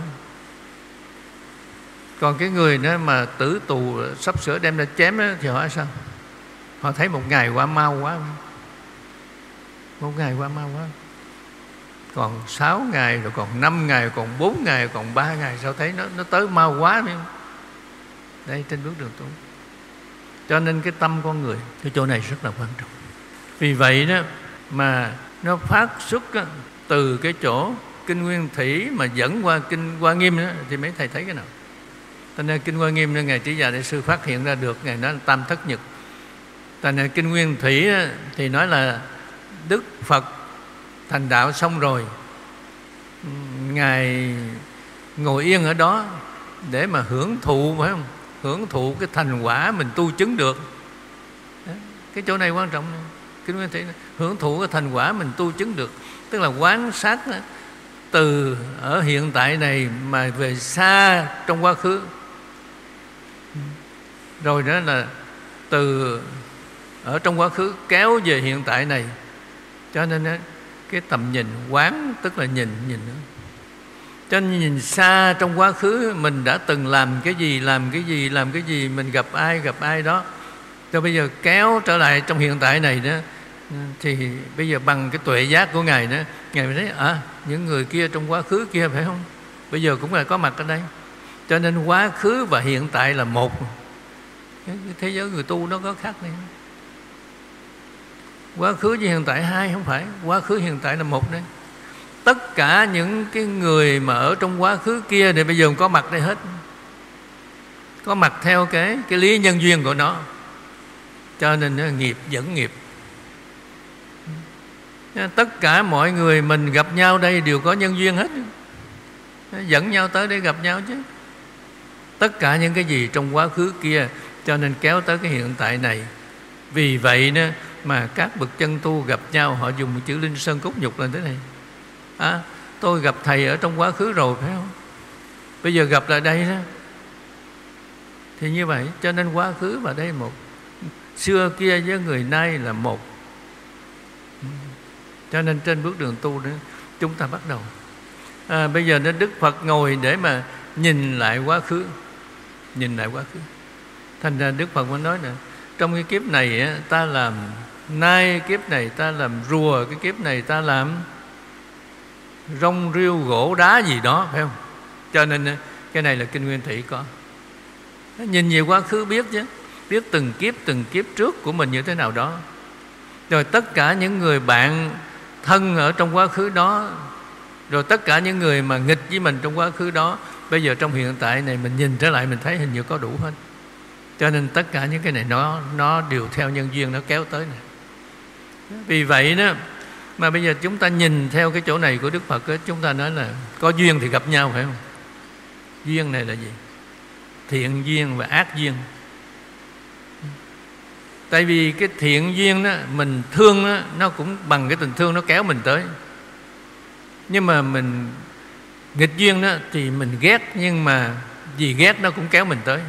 Speaker 1: Còn cái người đó mà tử tù sắp sửa đem ra chém đó, thì họ sao? Họ thấy một ngày qua mau quá. Một ngày qua mau quá. Còn sáu ngày, rồi còn năm ngày, còn bốn ngày, còn ba ngày, sao thấy nó nó tới mau quá, phải không? Đây trên bước đường tu. Cho nên cái tâm con người, cái chỗ này rất là quan trọng. Vì vậy đó mà nó phát xuất đó, từ cái chỗ kinh Nguyên Thủy mà dẫn qua kinh Hoa Nghiêm đó, thì mấy thầy thấy cái nào? Cho nên kinh Hoa Nghiêm nên ngài Trí Giả Đại Sư phát hiện ra được, ngài nói là tam thất nhật. Cho nên kinh Nguyên Thủy đó, thì nói là Đức Phật thành đạo xong rồi, ngài ngồi yên ở đó để mà hưởng thụ, phải không? Hưởng thụ cái thành quả mình tu chứng được. Đó, cái chỗ này quan trọng này. Kinh Nguyên Thủy hưởng thụ cái thành quả mình tu chứng được, tức là quán sát đó, từ ở hiện tại này mà về xa trong quá khứ. Rồi đó là từ ở trong quá khứ kéo về hiện tại này. Cho nên đó, cái tầm nhìn quán tức là nhìn nhìn nữa. Cho nên nhìn xa trong quá khứ mình đã từng làm cái gì, làm cái gì, làm cái gì, mình gặp ai, gặp ai đó. Cho bây giờ kéo trở lại trong hiện tại này đó, thì bây giờ bằng cái tuệ giác của Ngài đó, Ngài mới thấy à, những người kia trong quá khứ kia, phải không? Bây giờ cũng là có mặt ở đây. Cho nên quá khứ và hiện tại là một. Cái thế giới người tu nó có khác này. Quá khứ với hiện tại hai, không phải. Quá khứ hiện tại là một đấy. Tất cả những cái người mà ở trong quá khứ kia thì bây giờ có mặt đây hết. Có mặt theo cái, cái lý nhân duyên của nó. Cho nên nó nghiệp dẫn nghiệp. Tất cả mọi người mình gặp nhau đây đều có nhân duyên hết. Dẫn nhau tới để gặp nhau chứ. Tất cả những cái gì trong quá khứ kia, cho nên kéo tới cái hiện tại này. Vì vậy đó mà các bậc chân tu gặp nhau, họ dùng chữ linh sơn cốt nhục lên thế này. À, tôi gặp thầy ở trong quá khứ rồi, phải không? Bây giờ gặp lại đây đó. Thì như vậy, cho nên quá khứ và đây một. Xưa kia với người nay là một. Cho nên trên bước đường tu đó, chúng ta bắt đầu à, bây giờ nên Đức Phật ngồi để mà nhìn lại quá khứ. Nhìn lại quá khứ. Thành ra Đức Phật mới nói nè, trong cái kiếp này ta làm nai, kiếp này ta làm rùa, cái kiếp này ta làm rong rêu gỗ đá gì đó, phải không? Cho nên cái này là kinh Nguyên Thủy có. Nhìn về quá khứ biết chứ, biết từng kiếp từng kiếp trước của mình như thế nào đó. Rồi tất cả những người bạn thân ở trong quá khứ đó, rồi tất cả những người mà nghịch với mình trong quá khứ đó, bây giờ trong hiện tại này mình nhìn trở lại mình thấy hình như có đủ hết. Cho nên tất cả những cái này nó nó đều theo nhân duyên nó kéo tới này. Vì vậy đó mà bây giờ chúng ta nhìn theo cái chỗ này của Đức Phật đó, chúng ta nói là có duyên thì gặp nhau, phải không? Duyên này là gì? Thiện duyên và ác duyên. Tại vì cái thiện duyên đó, mình thương đó, nó cũng bằng cái tình thương nó kéo mình tới. Nhưng mà mình nghịch duyên đó thì mình ghét, nhưng mà vì ghét nó cũng kéo mình tới.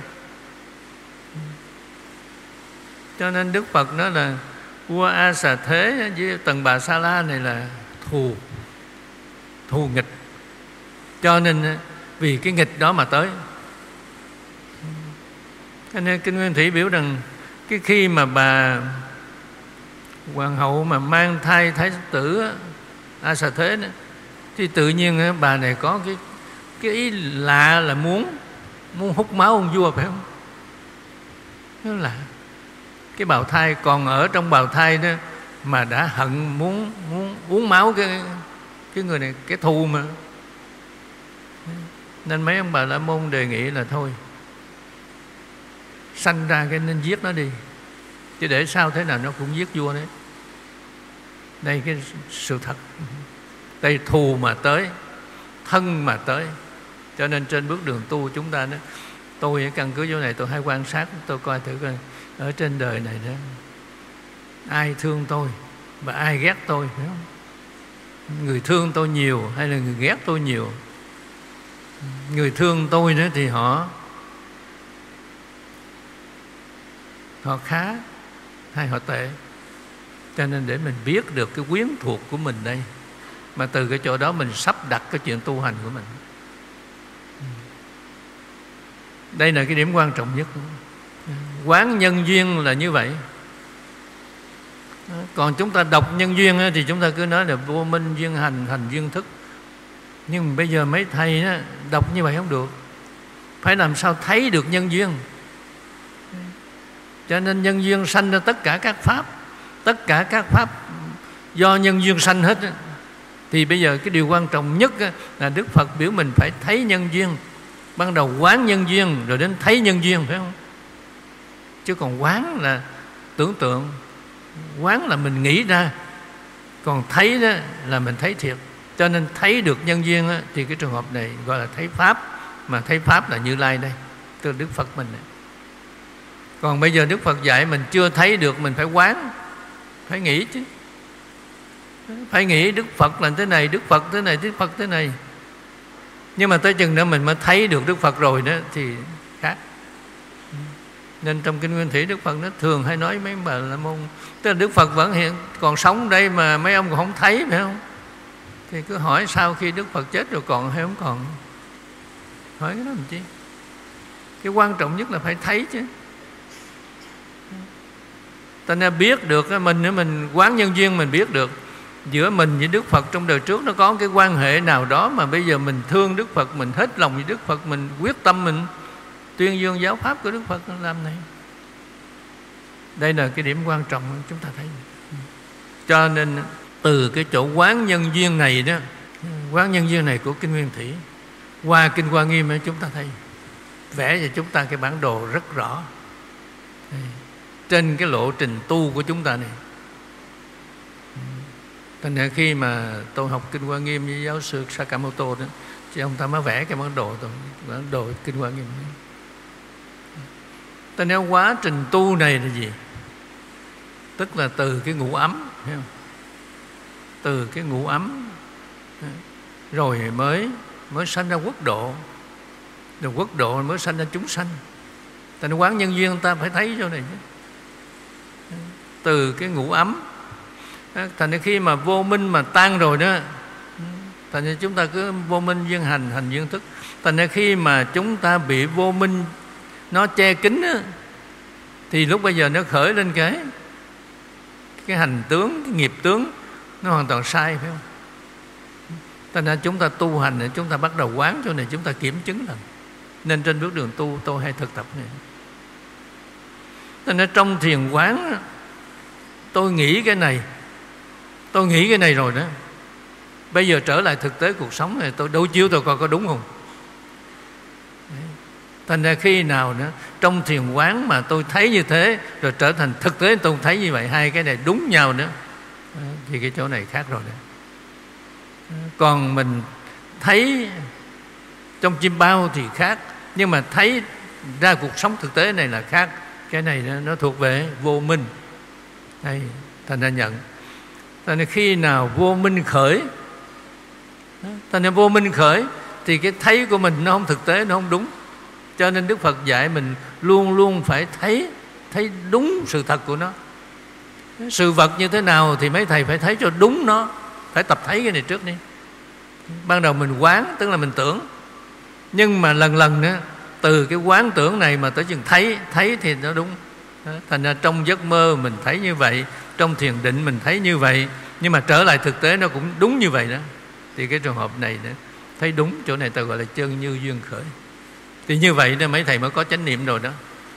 Speaker 1: Cho nên Đức Phật nói là vua A Xà Thế với Tần Bà Sa La này là thù, thù nghịch. Cho nên vì cái nghịch đó mà tới. Cho nên kinh Nguyên Thủy biểu rằng cái khi mà bà hoàng hậu mà mang thai thái tử A Xà Thế đó, thì tự nhiên bà này có cái cái ý lạ là muốn muốn hút máu ông vua, phải không? Nó lạ. Cái bào thai còn ở trong bào thai đó mà đã hận muốn muốn uống máu cái cái người này, cái thù mà. Nên mấy ông Bà La Môn đề nghị là thôi, sanh ra cái nên giết nó đi, chứ để sao thế nào nó cũng giết vua đấy. Đây cái sự thật. Đây thù mà tới, thân mà tới. Cho nên trên bước đường tu chúng ta đó, tôi ở căn cứ chỗ này tôi hay quan sát, tôi coi thử coi ở trên đời này đó ai thương tôi và ai ghét tôi, phải không? Người thương tôi nhiều hay là người ghét tôi nhiều? Người thương tôi đó thì họ họ khá hay họ tệ. Cho nên để mình biết được cái quyến thuộc của mình đây, mà từ cái chỗ đó mình sắp đặt cái chuyện tu hành của mình. Đây là cái điểm quan trọng nhất. Quán nhân duyên là như vậy. Còn chúng ta đọc nhân duyên thì chúng ta cứ nói là vô minh duyên hành, hành duyên thức. Nhưng bây giờ mấy thầy đó, đọc như vậy không được. Phải làm sao thấy được nhân duyên. Cho nên nhân duyên sanh ra tất cả các pháp. Tất cả các pháp do nhân duyên sanh hết. Thì bây giờ cái điều quan trọng nhất là Đức Phật biểu mình phải thấy nhân duyên. Ban đầu quán nhân duyên rồi đến thấy nhân duyên, phải không? Chứ còn quán là tưởng tượng, quán là mình nghĩ ra, còn thấy đó là mình thấy thiệt. Cho nên thấy được nhân duyên đó, thì cái trường hợp này gọi là thấy Pháp. Mà thấy Pháp là Như Lai đây, từ Đức Phật mình này. Còn bây giờ Đức Phật dạy mình chưa thấy được, mình phải quán, phải nghĩ chứ. Phải nghĩ Đức Phật là thế này, Đức Phật thế này, Đức Phật thế này. Nhưng mà tới chừng đó mình mới thấy được Đức Phật rồi đó thì khác. Nên trong kinh Nguyên Thủy Đức Phật nó thường hay nói mấy bà La Môn, tức là Đức Phật vẫn hiện còn sống đây mà mấy ông còn không thấy, phải không? Thì cứ hỏi sau khi Đức Phật chết rồi còn hay không còn. Hỏi cái đó làm chi? Cái quan trọng nhất là phải thấy chứ. Ta nên biết được mình nữa, mình quán nhân duyên mình biết được giữa mình với Đức Phật trong đời trước nó có cái quan hệ nào đó mà bây giờ mình thương Đức Phật, mình hết lòng với Đức Phật, mình quyết tâm mình tuyên dương giáo pháp của Đức Phật làm này. Đây là cái điểm quan trọng chúng ta thấy. Cho nên từ cái chỗ quán nhân duyên này đó, quán nhân duyên này của kinh Nguyên Thủy qua kinh Hoa Nghiêm ấy, chúng ta thấy vẽ cho chúng ta cái bản đồ rất rõ trên cái lộ trình tu của chúng ta này. Thành ra khi mà tôi học kinh Hoa Nghiêm với giáo sư Sakamoto đó, thì ông ta mới vẽ cái bản đồ, bản đồ kinh Hoa Nghiêm. Thành ra quá trình tu này là gì? Tức là từ cái ngũ ấm, thấy không? Từ cái ngũ ấm rồi mới mới sanh ra quốc độ, rồi quốc độ mới sanh ra chúng sanh. Thành ra quán nhân duyên ta phải thấy chỗ này chứ. Từ cái ngũ ấm, thành ra khi mà vô minh mà tan rồi đó, thành ra chúng ta cứ vô minh duyên hành, hành duyên thức. Thành ra khi mà chúng ta bị vô minh nó che kín đó, thì lúc bây giờ nó khởi lên cái cái hành tướng, cái nghiệp tướng nó hoàn toàn sai, phải không? Thành ra chúng ta tu hành, chúng ta bắt đầu quán chỗ này, chúng ta kiểm chứng lần. Nên trên bước đường tu tôi hay thực tập này. Thành ra trong thiền quán, tôi nghĩ cái này, tôi nghĩ cái này rồi đó. Bây giờ trở lại thực tế cuộc sống này, tôi đối chiếu tôi coi có đúng không. Thành ra khi nào nữa trong thiền quán mà tôi thấy như thế, rồi trở thành thực tế tôi thấy như vậy, hai cái này đúng nhau nữa, thì cái chỗ này khác rồi đó. Còn mình thấy trong chim bao thì khác, nhưng mà thấy ra cuộc sống thực tế này là khác. Cái này nó, nó thuộc về vô minh. Đây, thành ra nhận. Thành ra khi nào vô minh khởi, thành ra vô minh khởi thì cái thấy của mình nó không thực tế, nó không đúng. Cho nên Đức Phật dạy mình luôn luôn phải thấy, thấy đúng sự thật của nó. Sự vật như thế nào thì mấy thầy phải thấy cho đúng nó. Phải tập thấy cái này trước đi. Ban đầu mình quán, tức là mình tưởng. Nhưng mà lần lần nữa, từ cái quán tưởng này mà tới chừng thấy, thấy thì nó đúng. Thành ra trong giấc mơ mình thấy như vậy, trong thiền định mình thấy như vậy, nhưng mà trở lại thực tế nó cũng đúng như vậy đó. Thì cái trường hợp này nữa, thấy đúng, chỗ này ta gọi là chân như duyên khởi. Thì như vậy đó mấy thầy mới có chánh niệm rồi đó.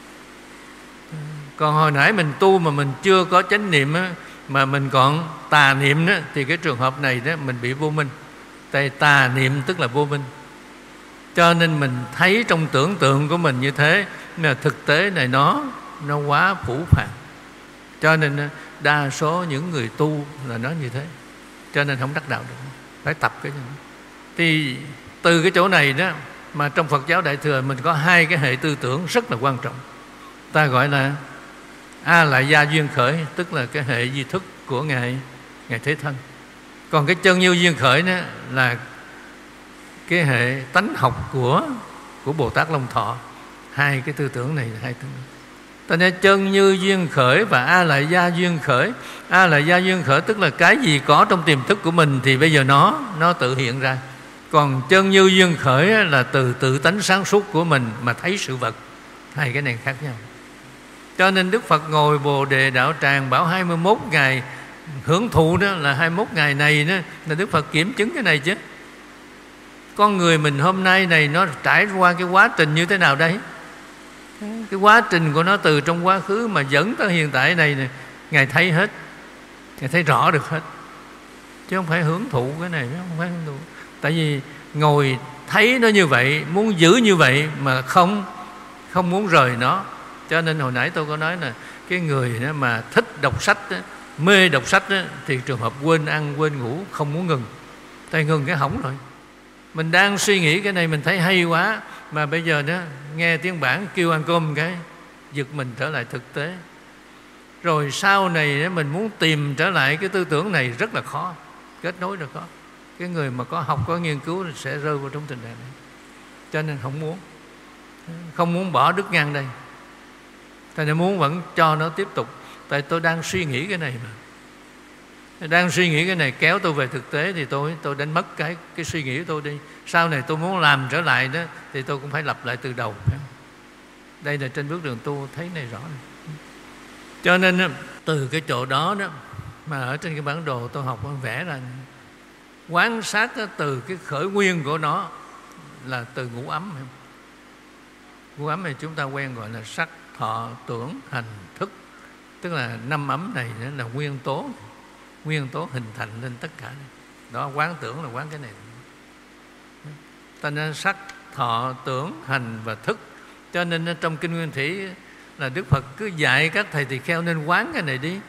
Speaker 1: Còn hồi nãy mình tu mà mình chưa có chánh niệm á, mà mình còn tà niệm đó, thì cái trường hợp này đó mình bị vô minh. Tại tà niệm tức là vô minh. Cho nên mình thấy trong tưởng tượng của mình như thế, mà thực tế này nó nó quá phủ phàng. Cho nên đa số những người tu là nó như thế. Cho nên không đắc đạo được. Phải tập cái này. Thì từ cái chỗ này đó, mà trong Phật giáo Đại Thừa mình có hai cái hệ tư tưởng rất là quan trọng. Ta gọi là A Lại Gia Duyên Khởi, tức là cái hệ duy thức của Ngài, Ngài Thế Thân. Còn cái chân như duyên khởi đó là cái hệ tánh học của, của Bồ Tát Long Thọ. Hai cái tư tưởng này là hai tư tưởng. Cho nên chân như duyên khởi và A Lại Gia Duyên Khởi. A Lại Gia Duyên Khởi tức là cái gì có trong tiềm thức của mình thì bây giờ nó nó tự hiện ra. Còn chân như duyên khởi là từ tự tánh sáng suốt của mình mà thấy sự vật. Hai cái này khác nhau. Cho nên Đức Phật ngồi Bồ Đề Đạo Tràng bảo hai mươi mốt ngày hưởng thụ đó là hai mươi mốt ngày này đó, là Đức Phật kiểm chứng cái này chứ. Con người mình hôm nay này nó trải qua cái quá trình như thế nào đây? Cái quá trình của nó từ trong quá khứ mà dẫn tới hiện tại này, này Ngài thấy hết. Ngài thấy rõ được hết. Chứ không phải hưởng thụ cái này, không phải hưởng thụ. Tại vì ngồi thấy nó như vậy, muốn giữ như vậy mà không không muốn rời nó. Cho nên hồi nãy tôi có nói là cái người đó mà thích đọc sách đó, mê đọc sách đó, thì trường hợp quên ăn quên ngủ không muốn ngừng. Tại ngừng cái hỏng rồi. Mình đang suy nghĩ cái này mình thấy hay quá, mà bây giờ đó nghe tiếng bản kêu ăn cơm cái giật mình trở lại thực tế. Rồi sau này mình muốn tìm trở lại cái tư tưởng này rất là khó, kết nối được khó. Cái người mà có học, có nghiên cứu sẽ rơi vào trong tình trạng này. Cho nên không muốn Không muốn bỏ đứt ngang đây. Tại nên muốn vẫn cho nó tiếp tục. Tại tôi đang suy nghĩ cái này mà. Đang suy nghĩ cái này kéo tôi về thực tế thì tôi tôi đánh mất cái cái suy nghĩ của tôi đi. Sau này tôi muốn làm trở lại đó thì tôi cũng phải lặp lại từ đầu. Đây là trên bước đường tu thấy này rõ này. Cho nên từ cái chỗ đó đó mà ở trên cái bản đồ tôi học vẽ ra, quán sát từ cái khởi nguyên của nó là từ ngũ ấm. Ngũ ấm này chúng ta quen gọi là sắc, thọ, tưởng, hành, thức. Tức là năm ấm này là nguyên tố, nguyên tố hình thành lên tất cả. Đó, quán tưởng là quán cái này. Ta nên sắc, thọ, tưởng, hành và thức. Cho nên trong Kinh Nguyên Thủy là Đức Phật cứ dạy các thầy tỳ kheo nên quán cái này đi.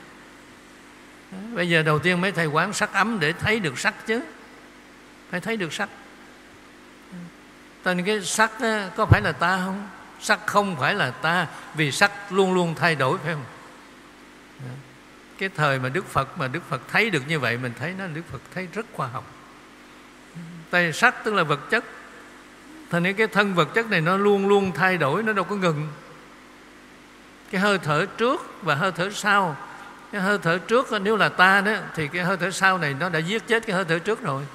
Speaker 1: Bây giờ đầu tiên mấy thầy quán sắc ấm để thấy được sắc chứ. Phải thấy được sắc. Tên cái sắc có phải là ta không? Sắc không phải là ta, vì sắc luôn luôn thay đổi, phải không? Cái thời mà Đức Phật mà Đức Phật thấy được như vậy, mình thấy nó Đức Phật thấy rất khoa học. Tại sắc tức là vật chất. Thành nên cái thân vật chất này nó luôn luôn thay đổi, nó đâu có ngừng. Cái hơi thở trước và hơi thở sau. Cái hơi thở trước nếu là ta đó, thì cái hơi thở sau này nó đã giết chết cái hơi thở trước rồi.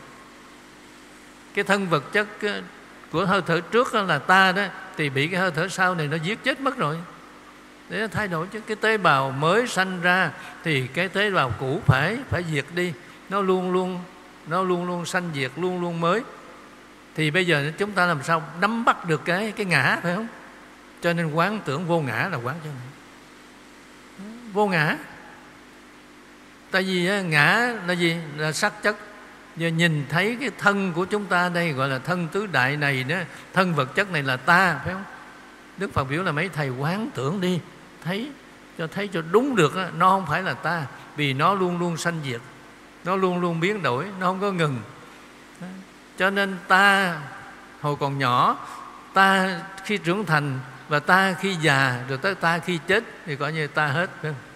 Speaker 1: Cái thân vật chất của hơi thở trước là ta đó, thì bị cái hơi thở sau này nó giết chết mất rồi. Để nó thay đổi chứ. Cái tế bào mới sanh ra thì cái tế bào cũ phải phải diệt đi. Nó luôn luôn nó luôn luôn sanh diệt, luôn luôn mới. Thì bây giờ chúng ta làm sao nắm bắt được cái cái ngã, phải không? Cho nên quán tưởng vô ngã là quán cho này. Vô ngã. Tại vì ngã là gì? Là sắc chất. Giờ nhìn thấy cái thân của chúng ta đây gọi là thân tứ đại này đó, thân vật chất này là ta, phải không? Đức Phật biểu là mấy thầy quán tưởng đi, thấy cho thấy cho đúng được đó, nó không phải là ta, vì nó luôn luôn sanh diệt, nó luôn luôn biến đổi, nó không có ngừng. Cho nên ta hồi còn nhỏ, ta khi trưởng thành, và ta khi già, rồi tới ta khi chết thì coi như ta hết, phải không?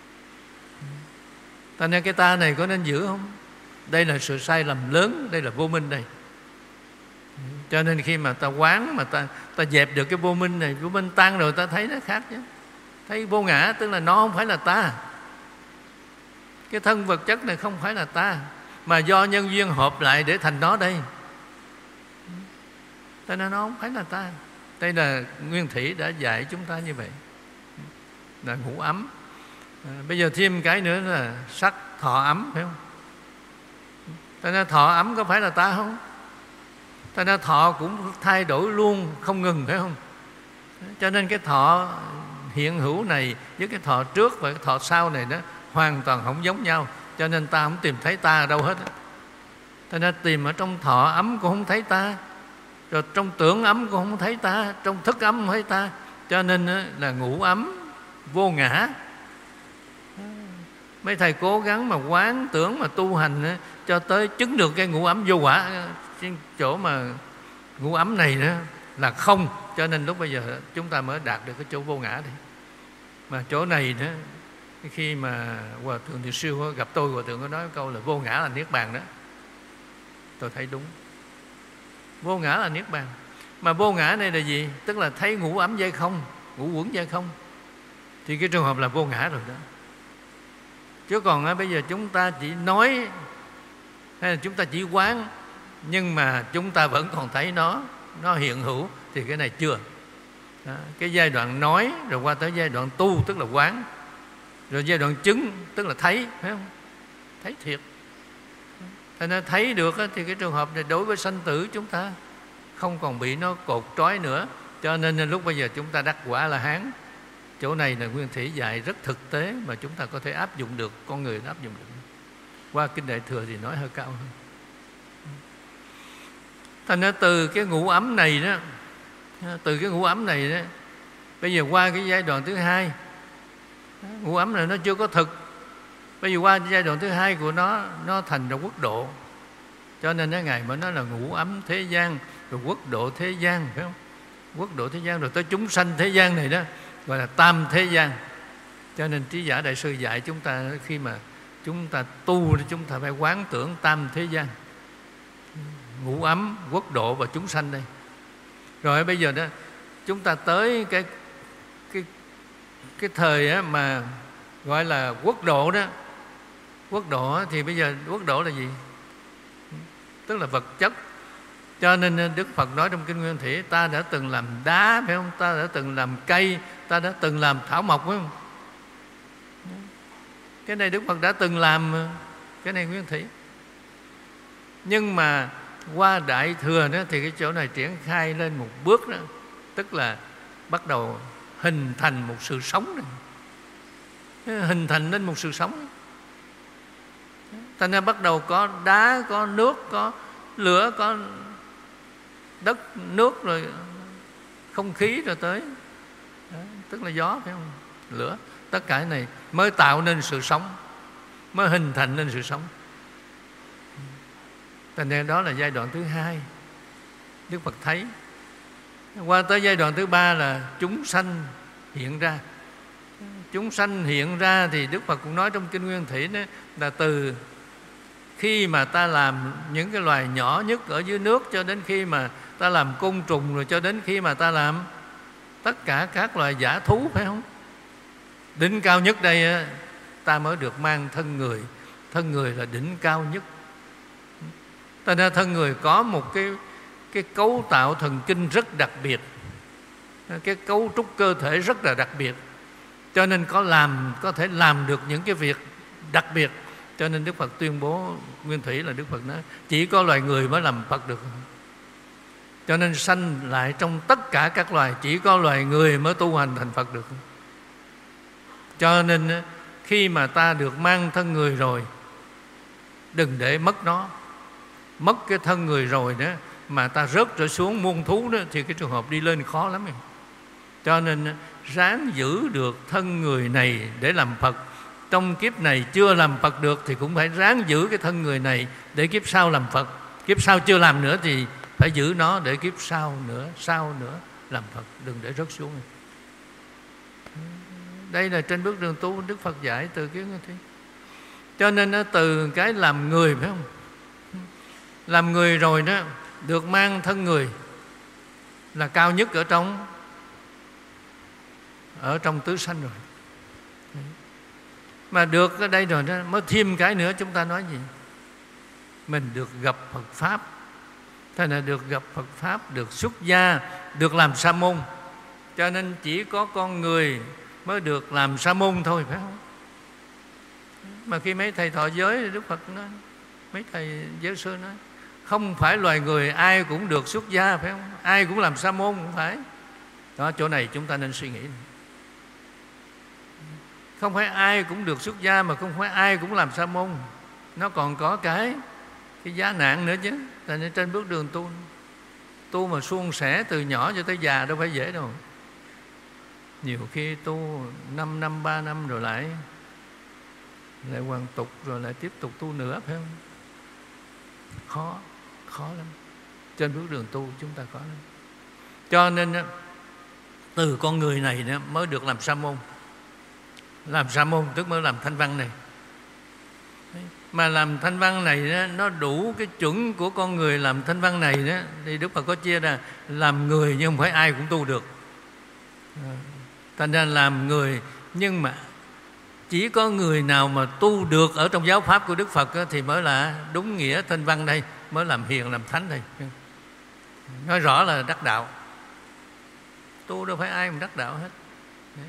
Speaker 1: Ta nên cái ta này có nên giữ không? Đây là sự sai lầm lớn, đây là vô minh đây. Cho nên khi mà ta quán, mà ta ta dẹp được cái vô minh này, vô minh tan rồi ta thấy nó khác chứ. Thấy vô ngã tức là nó không phải là ta. Cái thân vật chất này không phải là ta, mà do nhân duyên hợp lại để thành nó đây. Cho nên nó không phải là ta. Đây là Nguyên Thủy đã dạy chúng ta như vậy, là ngũ ấm. À, bây giờ thêm cái nữa là sắc thọ ấm, phải không? Cho nên thọ ấm có phải là ta không? Cho nên thọ cũng thay đổi luôn, không ngừng, phải không? Cho nên cái thọ hiện hữu này với cái thọ trước và cái thọ sau này đó hoàn toàn không giống nhau. Cho nên ta không tìm thấy ta ở đâu hết. Cho nên tìm ở trong thọ ấm cũng không thấy ta, rồi trong tưởng ấm cũng không thấy ta, trong thức ấm không thấy ta. Cho nên là ngũ ấm vô ngã. Mấy thầy cố gắng mà quán tưởng mà tu hành cho tới chứng được cái ngũ ấm vô quả, cái chỗ mà ngũ ấm này đó là không. Cho nên lúc bây giờ chúng ta mới đạt được cái chỗ vô ngã đây. Mà chỗ này đó, khi mà Hòa Thượng Thiện Siêu gặp tôi, Hòa Thượng có nói câu là vô ngã là niết bàn đó. Tôi thấy đúng, vô ngã là niết bàn. Mà vô ngã này là gì? Tức là thấy ngũ ấm dây không, ngũ quẩn dây không, thì cái trường hợp là vô ngã rồi đó. Chứ còn á, bây giờ chúng ta chỉ nói hay là chúng ta chỉ quán, nhưng mà chúng ta vẫn còn thấy nó nó hiện hữu, thì cái này chưa. Đó, cái giai đoạn nói rồi qua tới giai đoạn tu tức là quán, rồi giai đoạn chứng tức là thấy, phải không? Thấy thiệt. Thế nên thấy được á, thì cái trường hợp này đối với sanh tử chúng ta không còn bị nó cột trói nữa. Cho nên lúc bây giờ chúng ta đắc quả La Hán. Chỗ này là Nguyên Thủy dạy rất thực tế, mà chúng ta có thể áp dụng được, con người áp dụng được. Qua Kinh Đại Thừa thì nói hơi cao hơn. Thành ra từ cái ngũ ấm này đó, từ cái ngũ ấm này đó, bây giờ qua cái giai đoạn thứ hai, ngũ ấm này nó chưa có thực. Bây giờ qua giai đoạn thứ hai của nó, nó thành ra quốc độ. Cho nên nó Ngài mới nói là ngũ ấm thế gian, rồi quốc độ thế gian, phải không? Quốc độ thế gian, rồi tới chúng sanh thế gian này đó, gọi là tam thế gian. Cho nên Trí Giả Đại Sư dạy chúng ta, khi mà chúng ta tu thì chúng ta phải quán tưởng tam thế gian, ngũ ấm, quốc độ và chúng sanh đây. Rồi bây giờ đó chúng ta tới cái cái cái thời á mà gọi là quốc độ đó. Quốc độ thì bây giờ quốc độ là gì? Tức là vật chất. Cho nên Đức Phật nói trong Kinh Nguyên Thủy, ta đã từng làm đá, phải không? Ta đã từng làm cây, ta đã từng làm thảo mộc, phải không? Cái này Đức Phật đã từng làm, cái này Nguyên Thủy. Nhưng mà qua Đại Thừa đó thì cái chỗ này triển khai lên một bước đó, tức là bắt đầu hình thành một sự sống này. Hình thành lên một sự sống. Thành ra bắt đầu có đá, có nước, có lửa, có đất, nước, rồi không khí, rồi tới đó, tức là gió, phải không? Lửa. Tất cả cái này mới tạo nên sự sống, mới hình thành nên sự sống. Thành ra đó là giai đoạn thứ hai Đức Phật thấy. Qua tới giai đoạn thứ ba là chúng sanh hiện ra. Chúng sanh hiện ra thì Đức Phật cũng nói trong Kinh Nguyên Thủy đó, là từ khi mà ta làm những cái loài nhỏ nhất ở dưới nước, cho đến khi mà ta làm côn trùng, rồi cho đến khi mà ta làm tất cả các loài dã thú, phải không? Đỉnh cao nhất đây ta mới được mang thân người. Thân người là đỉnh cao nhất. Ta ra thân người có một cái cái cấu tạo thần kinh rất đặc biệt, cái cấu trúc cơ thể rất là đặc biệt. Cho nên có làm có thể làm được những cái việc đặc biệt. Cho nên Đức Phật tuyên bố Nguyên Thủy là Đức Phật nói chỉ có loài người mới làm Phật được. Cho nên sanh lại trong tất cả các loài, chỉ có loài người mới tu hành thành Phật được. Cho nên khi mà ta được mang thân người rồi, đừng để mất nó. Mất cái thân người rồi đó mà ta rớt trở xuống muôn thú đó, thì cái trường hợp đi lên khó lắm. Cho nên ráng giữ được thân người này để làm Phật. Trong kiếp này chưa làm Phật được thì cũng phải ráng giữ cái thân người này để kiếp sau làm Phật. Kiếp sau chưa làm nữa thì phải giữ nó để kiếp sau nữa, sau nữa làm Phật, đừng để rớt xuống. Đây là trên bước đường tu Đức Phật dạy từ cái thế. Cho nên nó từ cái làm người, phải không? Làm người rồi đó, được mang thân người là cao nhất ở trong ở trong tứ sanh rồi. Mà được ở đây rồi đó, mới thêm cái nữa chúng ta nói gì? Mình được gặp Phật Pháp. Thế là được gặp Phật Pháp, được xuất gia, được làm sa môn. Cho nên chỉ có con người mới được làm sa môn thôi, phải không? Mà khi mấy thầy thọ giới, Đức Phật nói, mấy thầy giới sư nói, không phải loài người ai cũng được xuất gia, phải không? Ai cũng làm sa môn, không phải. Đó, chỗ này chúng ta nên suy nghĩ. Không phải ai cũng được xuất gia, mà không phải ai cũng làm sa môn. Nó còn có cái cái giá nạn nữa chứ. Tại nên trên bước đường tu, tu mà suôn sẻ từ nhỏ cho tới già đâu phải dễ đâu. Nhiều khi tu năm năm, ba năm rồi lại lại hoàn tục, rồi lại tiếp tục tu nữa, phải không? Khó, khó lắm. Trên bước đường tu chúng ta khó lắm. Cho nên từ con người này mới được làm sa môn. Làm sa môn tức mới làm thanh văn này. Mà làm thanh văn này nó đủ cái chuẩn của con người làm thanh văn này đó, thì Đức Phật có chia ra làm người nhưng không phải ai cũng tu được. Thành ra làm người, nhưng mà chỉ có người nào mà tu được ở trong giáo pháp của Đức Phật thì mới là đúng nghĩa thanh văn đây, mới làm hiền, làm thánh đây. Nói rõ là đắc đạo. Tu đâu phải ai mà đắc đạo hết. Đấy.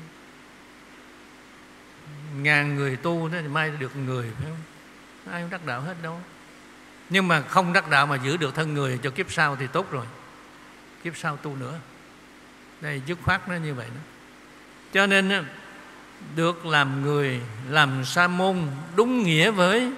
Speaker 1: Ngàn người tu đó thì mai được người, phải không? Ai cũng đắc đạo hết đâu. Nhưng mà không đắc đạo mà giữ được thân người cho kiếp sau thì tốt rồi. Kiếp sau tu nữa. Đây dứt khoát nó như vậy đó. Cho nên được làm người, làm sa môn đúng nghĩa với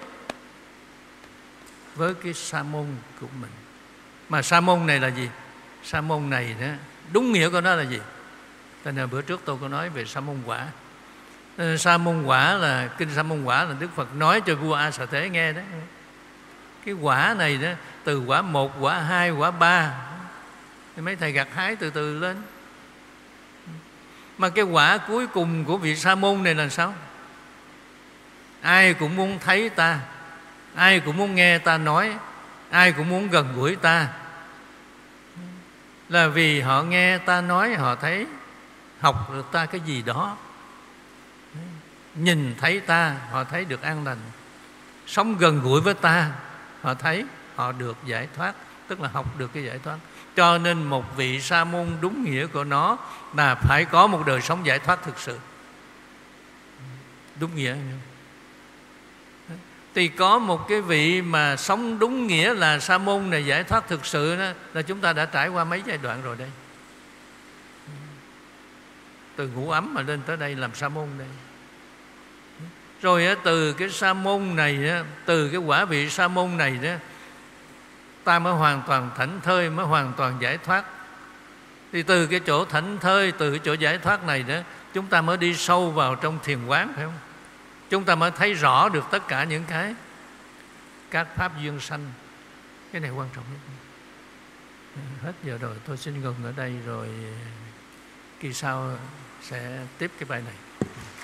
Speaker 1: với cái sa môn của mình. Mà sa môn này là gì? Sa môn này đó, đúng nghĩa của nó là gì? Cho nên bữa trước tôi có nói về sa môn quả. Sa môn quả là kinh Sa môn quả là Đức Phật nói cho vua A Xà Thế nghe đó. Cái quả này đó, từ quả một, quả hai, quả ba, thì mấy thầy gặt hái từ từ lên. Mà cái quả cuối cùng của vị sa môn này là sao? Ai cũng muốn thấy ta, ai cũng muốn nghe ta nói, ai cũng muốn gần gũi ta. Là vì họ nghe ta nói, họ thấy, học được ta cái gì đó. Nhìn thấy ta, họ thấy được an lành. Sống gần gũi với ta, họ thấy họ được giải thoát, tức là học được cái giải thoát. Cho nên một vị sa môn đúng nghĩa của nó là phải có một đời sống giải thoát thực sự. Đúng nghĩa. Thì có một cái vị mà sống đúng nghĩa là sa môn này giải thoát thực sự đó, là chúng ta đã trải qua mấy giai đoạn rồi đây. Từ ngũ ấm mà lên tới đây làm sa môn đây. Rồi từ cái sa môn này, từ cái quả vị sa môn này đó, ta mới hoàn toàn thảnh thơi, mới hoàn toàn giải thoát. Thì từ cái chỗ thảnh thơi, từ cái chỗ giải thoát này đó, chúng ta mới đi sâu vào trong thiền quán, phải không? Chúng ta mới thấy rõ được tất cả những cái các pháp duyên sanh. Cái này quan trọng nhất. Hết giờ rồi, tôi xin ngừng ở đây, rồi kỳ sau sẽ tiếp cái bài này.